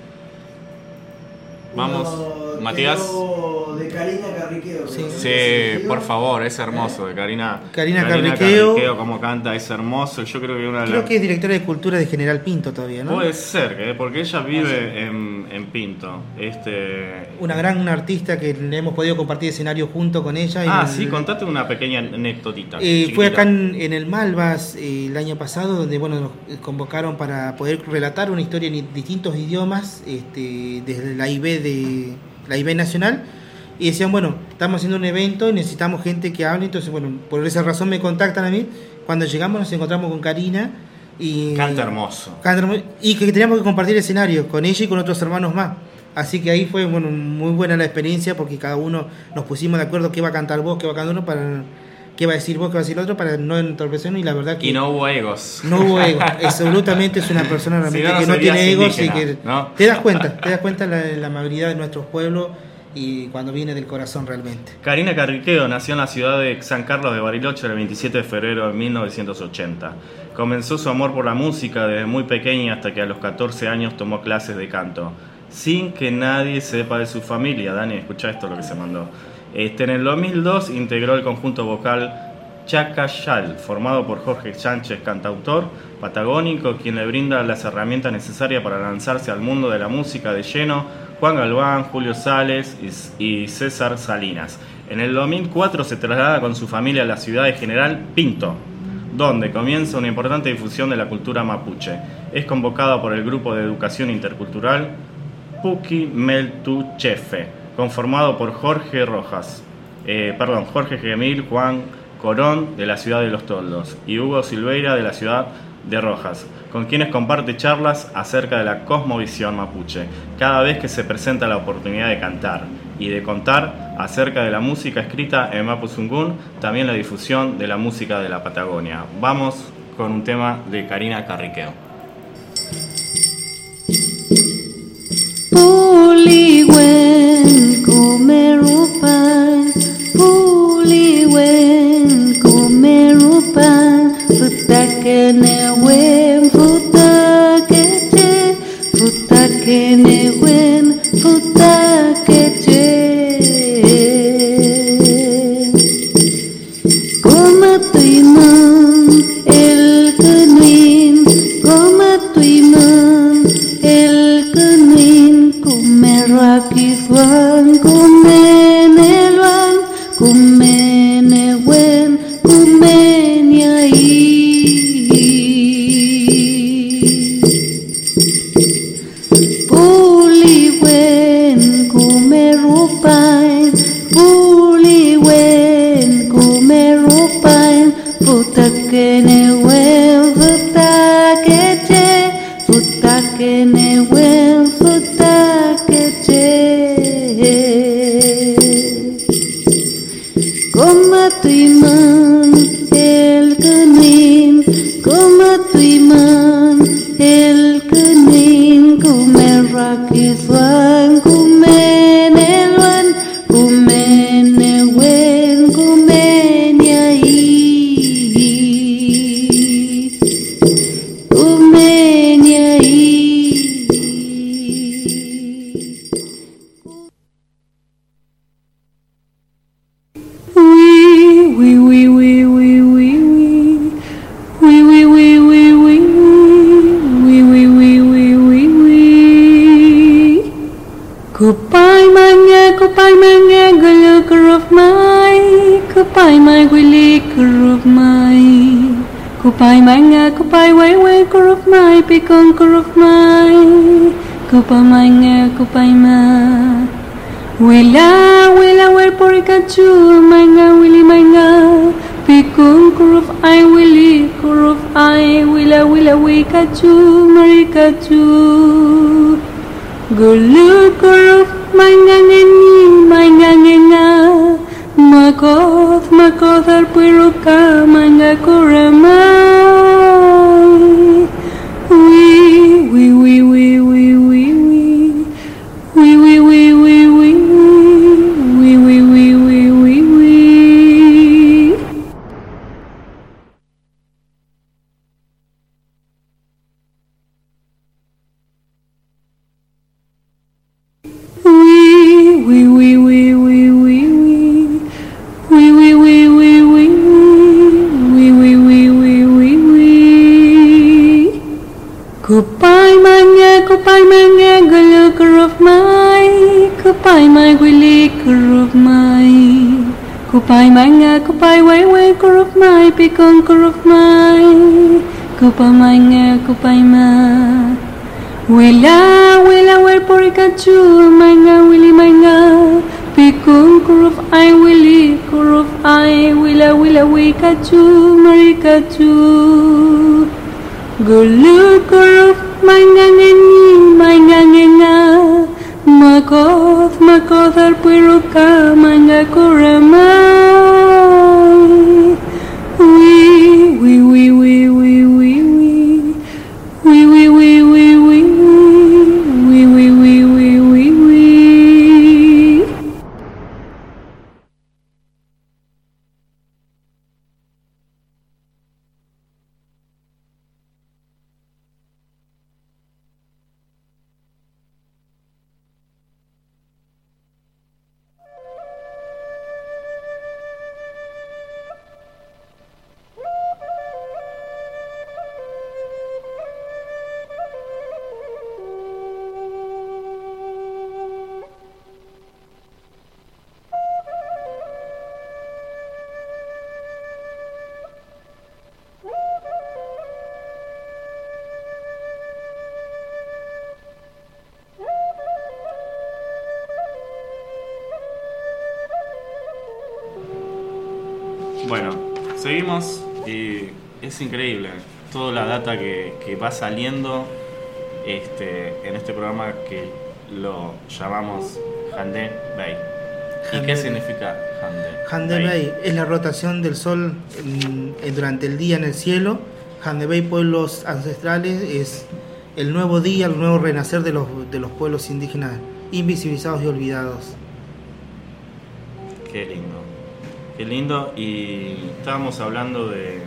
Vamos, Matías. De Karina Carriqueo. Sí, por favor, es hermoso, de Karina Carriqueo. Como canta, es hermoso. Yo creo que creo que es directora de Cultura de General Pinto todavía, ¿no? Puede ser, porque ella vive en Pinto. Una gran artista que hemos podido compartir escenario junto con ella. Sí, contate una pequeña anécdotita. Fue acá en el Malvas el año pasado, donde nos convocaron para poder relatar una historia en distintos idiomas, desde la IB nacional, y decían, estamos haciendo un evento y necesitamos gente que hable. Entonces, por esa razón me contactan a mí. Cuando llegamos nos encontramos con Karina y canta hermoso, y que teníamos que compartir escenario con ella y con otros hermanos más. Así que ahí fue muy buena la experiencia, porque cada uno nos pusimos de acuerdo qué va a cantar vos, qué va a cantar uno, para qué va a decir vos, qué va a decir el otro, para no entorpecernos. Y la verdad que y no hubo egos. No hubo egos. Absolutamente es una persona realmente que no tiene egos, y que ¿no? te das cuenta la amabilidad de nuestros pueblos y cuando viene del corazón realmente. Karina Carriqueo nació en la ciudad de San Carlos de Bariloche el 27 de febrero de 1980. Comenzó su amor por la música desde muy pequeña hasta que a los 14 años tomó clases de canto, sin que nadie sepa de su familia. Dani, escucha esto lo que se mandó. En el 2002 integró el conjunto vocal Chacayal, formado por Jorge Sánchez, cantautor patagónico, quien le brinda las herramientas necesarias para lanzarse al mundo de la música de lleno, Juan Galván, Julio Sales y César Salinas. En el 2004 se traslada con su familia a la ciudad de General Pinto, donde comienza una importante difusión de la cultura mapuche. Es convocada por el Grupo de Educación Intercultural Puki Meltuchefe, conformado por Jorge Gemil, Juan Corón de la ciudad de Los Toldos y Hugo Silveira de la ciudad de Rojas, con quienes comparte charlas acerca de la cosmovisión mapuche, cada vez que se presenta la oportunidad de cantar y de contar acerca de la música escrita en Mapuzungún, también la difusión de la música de la Patagonia. Vamos con un tema de Karina Carriqueo. Puliwen kumerupan, puliwen kumerupan, futakenewen futakeche, futakenewen futakeche. Como tuiman el kenuin, como tuiman el kenuin, kumerakifwan kumenelwan, kumenewen kumenyai. Puliwen kumerupain, puliwen kumerupain, futakenewen futakeche, futakenewen futakeche. Como tuiman el kenin, como tuiman el kenin, kumerakifwan kumenelwan, kumenewen kumenyai, kumenyai. Kupai manga gulu kuruf mai, kupai mai wili kuruf mai, kupai manga kupai wai kuruf mai, pikong kuruf mai, kupai manga kupai ma. Wila wer porikachu manga wili manga, pikong kuruf ai wili kuruf ai, wila wikachu marikachu. Gulu kuruf mangangenga, makoth arpuiruka manga kuramai. Kupai manga gulu kuruf mai, kupai mai wili kuruf mai, kupai manga kupai wai kuruf mai, pikong kuruf mai, kupai manga kupai ma. Wila wer porikachu manga wili manga, pikong kuruf ai wili kuruf ai, wila wikachu marikachu. Gulu kuruf mangangenga, makoth arpuiruka manga kuramai. Bueno, seguimos y es increíble toda la data que va saliendo en este programa que lo llamamos Hande Bay. ¿Y qué significa Hande Hande Bay es la rotación del sol durante el día en el cielo. Hande Bay, pueblos ancestrales, es el nuevo día, el nuevo renacer de los pueblos indígenas invisibilizados y olvidados. Qué lindo. Y estuvimos hablando de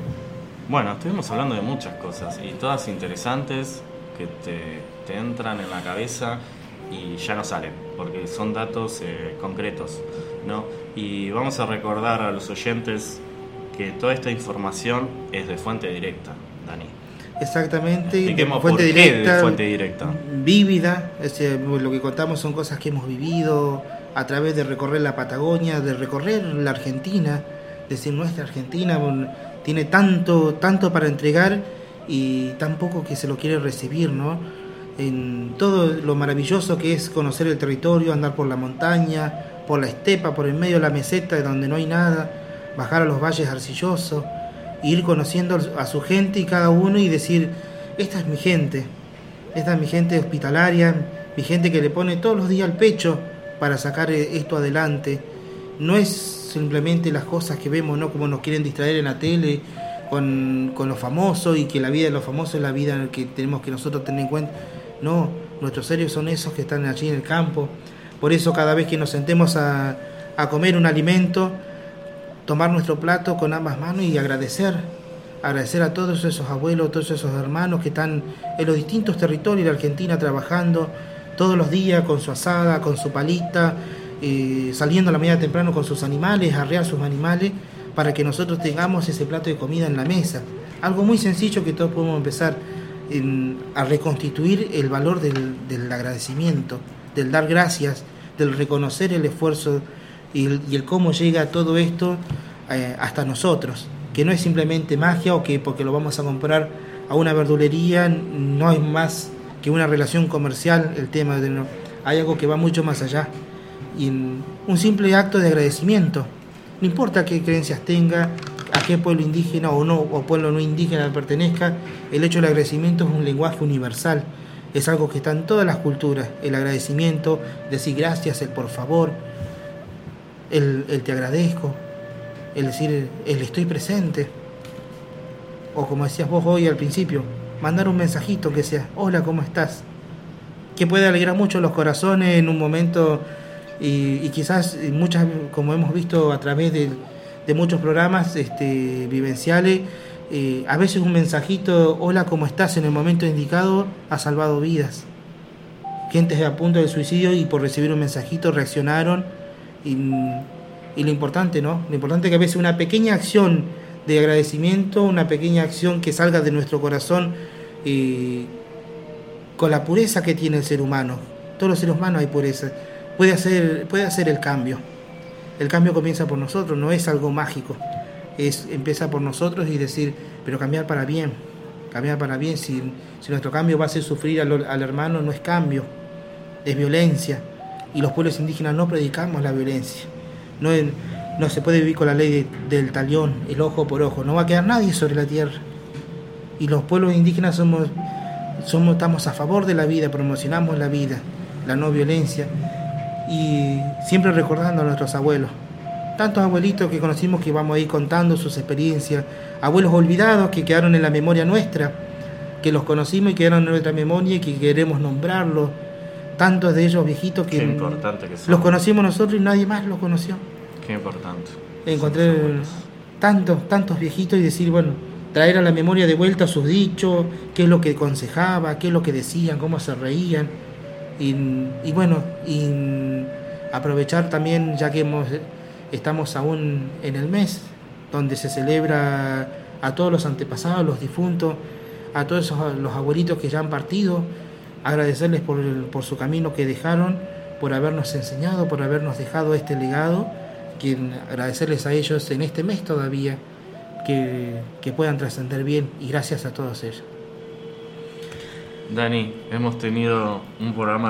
muchas cosas y todas interesantes que te entran en la cabeza y ya no salen, porque son datos concretos, ¿no? Y vamos a recordar a los oyentes que toda esta información es de fuente directa, Dani. Exactamente, expliquemos fuente directa, de fuente directa. Vívida, lo que contamos son cosas que hemos vivido a través de recorrer la Patagonia, de recorrer la Argentina, decir nuestra Argentina tiene tanto para entregar y tan poco que se lo quiere recibir, ¿no? En todo lo maravilloso que es conocer el territorio, andar por la montaña, por la estepa, por el medio de la meseta donde no hay nada, bajar a los valles arcillosos, ir conociendo a su gente y cada uno y decir, esta es mi gente hospitalaria, mi gente que le pone todos los días el pecho para sacar esto adelante. No es simplemente las cosas que vemos, ¿no? Como nos quieren distraer en la tele con lo famoso y que la vida de los famosos es la vida que tenemos que nosotros tener en cuenta. No, nuestros héroes son esos que están allí en el campo. Por eso cada vez que nos sentemos a comer un alimento, tomar nuestro plato con ambas manos y agradecer a todos esos abuelos, todos esos hermanos que están en los distintos territorios de Argentina trabajando todos los días con su asada, con su palita, saliendo a la mañana temprano con sus animales, a arrear sus animales, para que nosotros tengamos ese plato de comida en la mesa. Algo muy sencillo que todos podemos empezar a reconstituir el valor del agradecimiento, del dar gracias, del reconocer el esfuerzo y el cómo llega todo esto hasta nosotros, que no es simplemente magia o que porque lo vamos a comprar a una verdulería no es más que una relación comercial. El tema hay algo que va mucho más allá y un simple acto de agradecimiento, no importa qué creencias tenga, a qué pueblo indígena o pueblo no indígena pertenezca, el hecho del agradecimiento es un lenguaje universal, es algo que está en todas las culturas, el agradecimiento, decir gracias, el por favor, el te agradezco, el decir el estoy presente, o como decías vos hoy al principio, mandar un mensajito que sea hola, ¿cómo estás? Que puede alegrar mucho los corazones en un momento y quizás muchas, como hemos visto a través de muchos programas vivenciales, a veces un mensajito hola, ¿cómo estás? En el momento indicado ha salvado vidas. Gente a punto de suicidio y por recibir un mensajito reaccionaron y lo importante, ¿no? Lo importante es que a veces una pequeña acción de agradecimiento, una pequeña acción que salga de nuestro corazón con la pureza que tiene el ser humano. Todos los seres humanos hay pureza. Puede hacer el cambio. El cambio comienza por nosotros, no es algo mágico. Empieza por nosotros y decir, pero cambiar para bien. Cambiar para bien. Si nuestro cambio va a hacer sufrir al hermano, no es cambio, es violencia. Y los pueblos indígenas no predicamos la violencia. No se puede vivir con la ley del talión, el ojo por ojo. No va a quedar nadie sobre la tierra. Y los pueblos indígenas estamos a favor de la vida, promocionamos la vida, la no violencia. Y siempre recordando a nuestros abuelos. Tantos abuelitos que conocimos que vamos a ir contando sus experiencias. Abuelos olvidados que quedaron en la memoria nuestra, que los conocimos y quedaron en nuestra memoria y que queremos nombrarlos. Tantos de ellos viejitos que los conocimos nosotros y nadie más los conoció. Qué importante. Encontré tantos viejitos y decir, bueno, traer a la memoria de vuelta sus dichos, qué es lo que aconsejaba, qué es lo que decían, cómo se reían. Y bueno, aprovechar también, ya que estamos aún en el mes donde se celebra a todos los antepasados, los difuntos, a todos los abuelitos que ya han partido, agradecerles por su camino que dejaron, por habernos enseñado, por habernos dejado este legado, agradecerles a ellos en este mes todavía, que puedan trascender bien, y gracias a todos ellos. Dani, hemos tenido un programa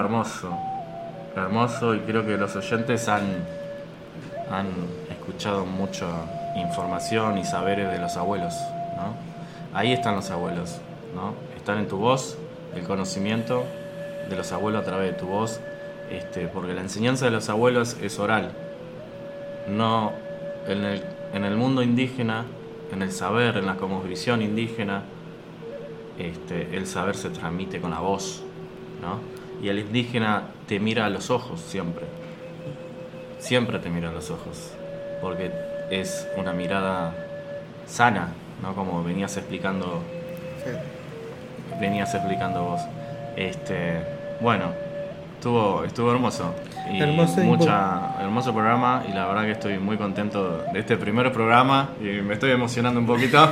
hermoso y creo que los oyentes han escuchado información y saberes de los abuelos, ¿no? Ahí están los abuelos, ¿no? Están en tu voz, el conocimiento de los abuelos a través de tu voz, porque la enseñanza de los abuelos es oral. No en el mundo indígena, en el saber, en la cosmovisión indígena, el saber se transmite con la voz, ¿no? Y el indígena te mira a los ojos siempre. Siempre te mira a los ojos, porque es una mirada sana, ¿no? Como venías explicando vos. Bueno, estuvo hermoso. Y hermoso programa, y la verdad que estoy muy contento de este primer programa y me estoy emocionando un poquito.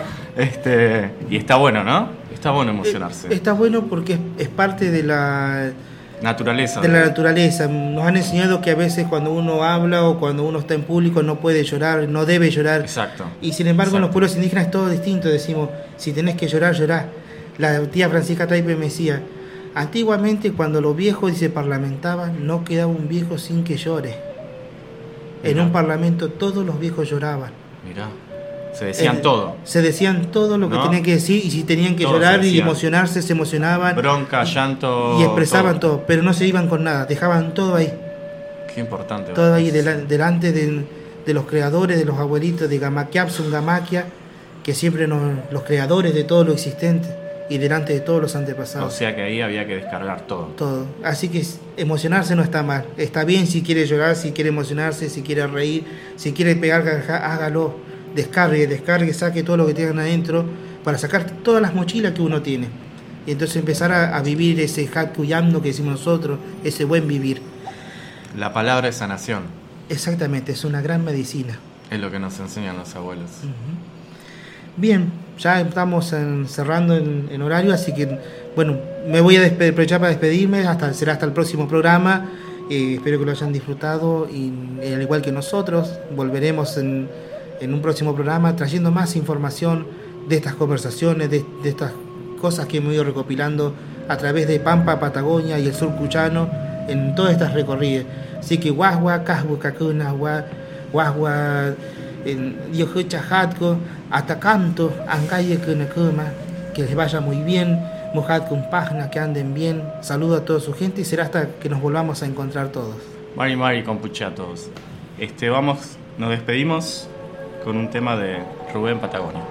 Y está bueno, ¿no? Está bueno emocionarse. Está bueno porque es parte de la naturaleza. De la naturaleza. Nos han enseñado que a veces cuando uno habla o cuando uno está en público no puede llorar, no debe llorar. Exacto. Y sin embargo en los pueblos indígenas es todo distinto. Decimos, si tenés que llorar, llorá. La tía Francisca Taipe me decía, antiguamente cuando los viejos se parlamentaban, no quedaba un viejo sin que llore. En un parlamento todos los viejos lloraban. Mirá, se decían todo. Se decían todo lo que tenían que decir, y si tenían que llorar y emocionarse, se emocionaban. Bronca, llanto. Y expresaban todo, pero no se iban con nada, dejaban todo ahí. Qué importante. Todo ahí delante de los creadores, de los abuelitos de Gamaquiapsun, Gamaquia, que siempre los creadores de todo lo existente. Y delante de todos los antepasados. O sea que ahí había que descargar todo. Todo. Así que emocionarse no está mal. Está bien si quiere llorar, si quiere emocionarse, si quiere reír, si quiere pegar, hágalo. Descargue, saque todo lo que tengan adentro para sacar todas las mochilas que uno tiene. Y entonces empezar a vivir ese hakuyamno que decimos nosotros, ese buen vivir. La palabra es sanación. Exactamente, es una gran medicina. Es lo que nos enseñan los abuelos. Bien, ya estamos cerrando en horario, así que bueno, me voy a aprovechar para despedirme, será hasta el próximo programa. Espero que lo hayan disfrutado y al igual que nosotros volveremos en un próximo programa trayendo más información de estas conversaciones, de estas cosas que hemos ido recopilando a través de Pampa, Patagonia y el sur cuchano en todas estas recorridas. Así que guagua, casbu, cacuna, guagua, Yohuchajatko, Atacanto, Angaye Kunakuma, que les vaya muy bien, Mujatkum Pagna, que anden bien. Saludo a toda su gente y será hasta que nos volvamos a encontrar todos. Mari Compuche a todos. Nos despedimos con un tema de Rubén Patagonia.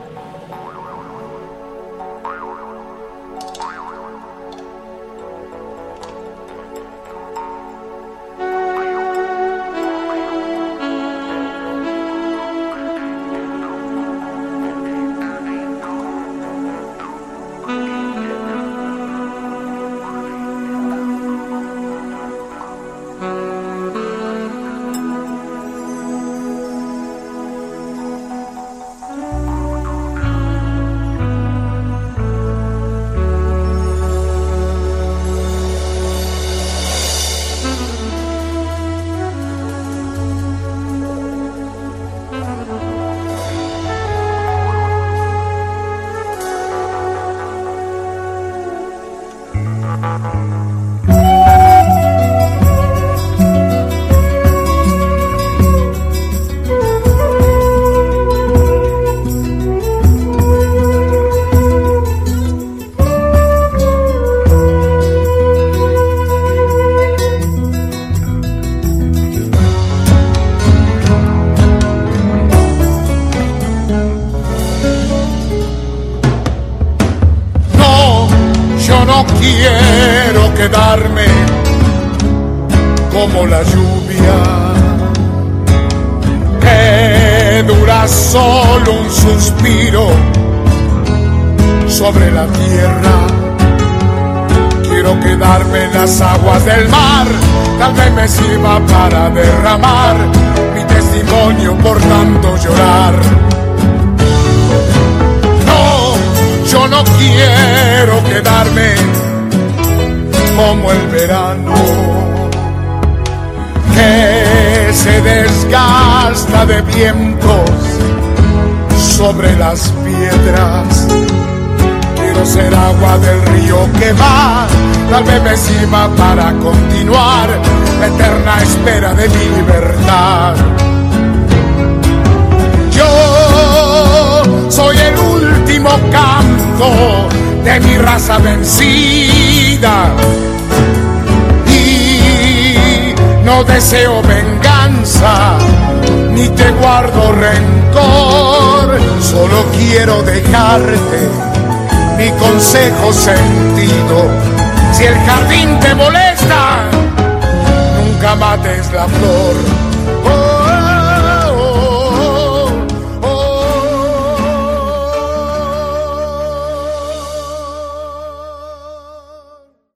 Quiero quedarme como la lluvia que dura solo un suspiro sobre la tierra. Quiero quedarme en las aguas del mar, tal vez me sirva para derramar mi testimonio por tanto llorar. No, yo no quiero quedarme como el verano que se desgasta de vientos sobre las piedras. Quiero ser agua del río que va, tal vez me sirva para continuar la eterna espera de mi libertad. Yo de mi raza vencida. Y no deseo venganza, ni te guardo rencor. Solo quiero dejarte mi consejo sentido. Si el jardín te molesta,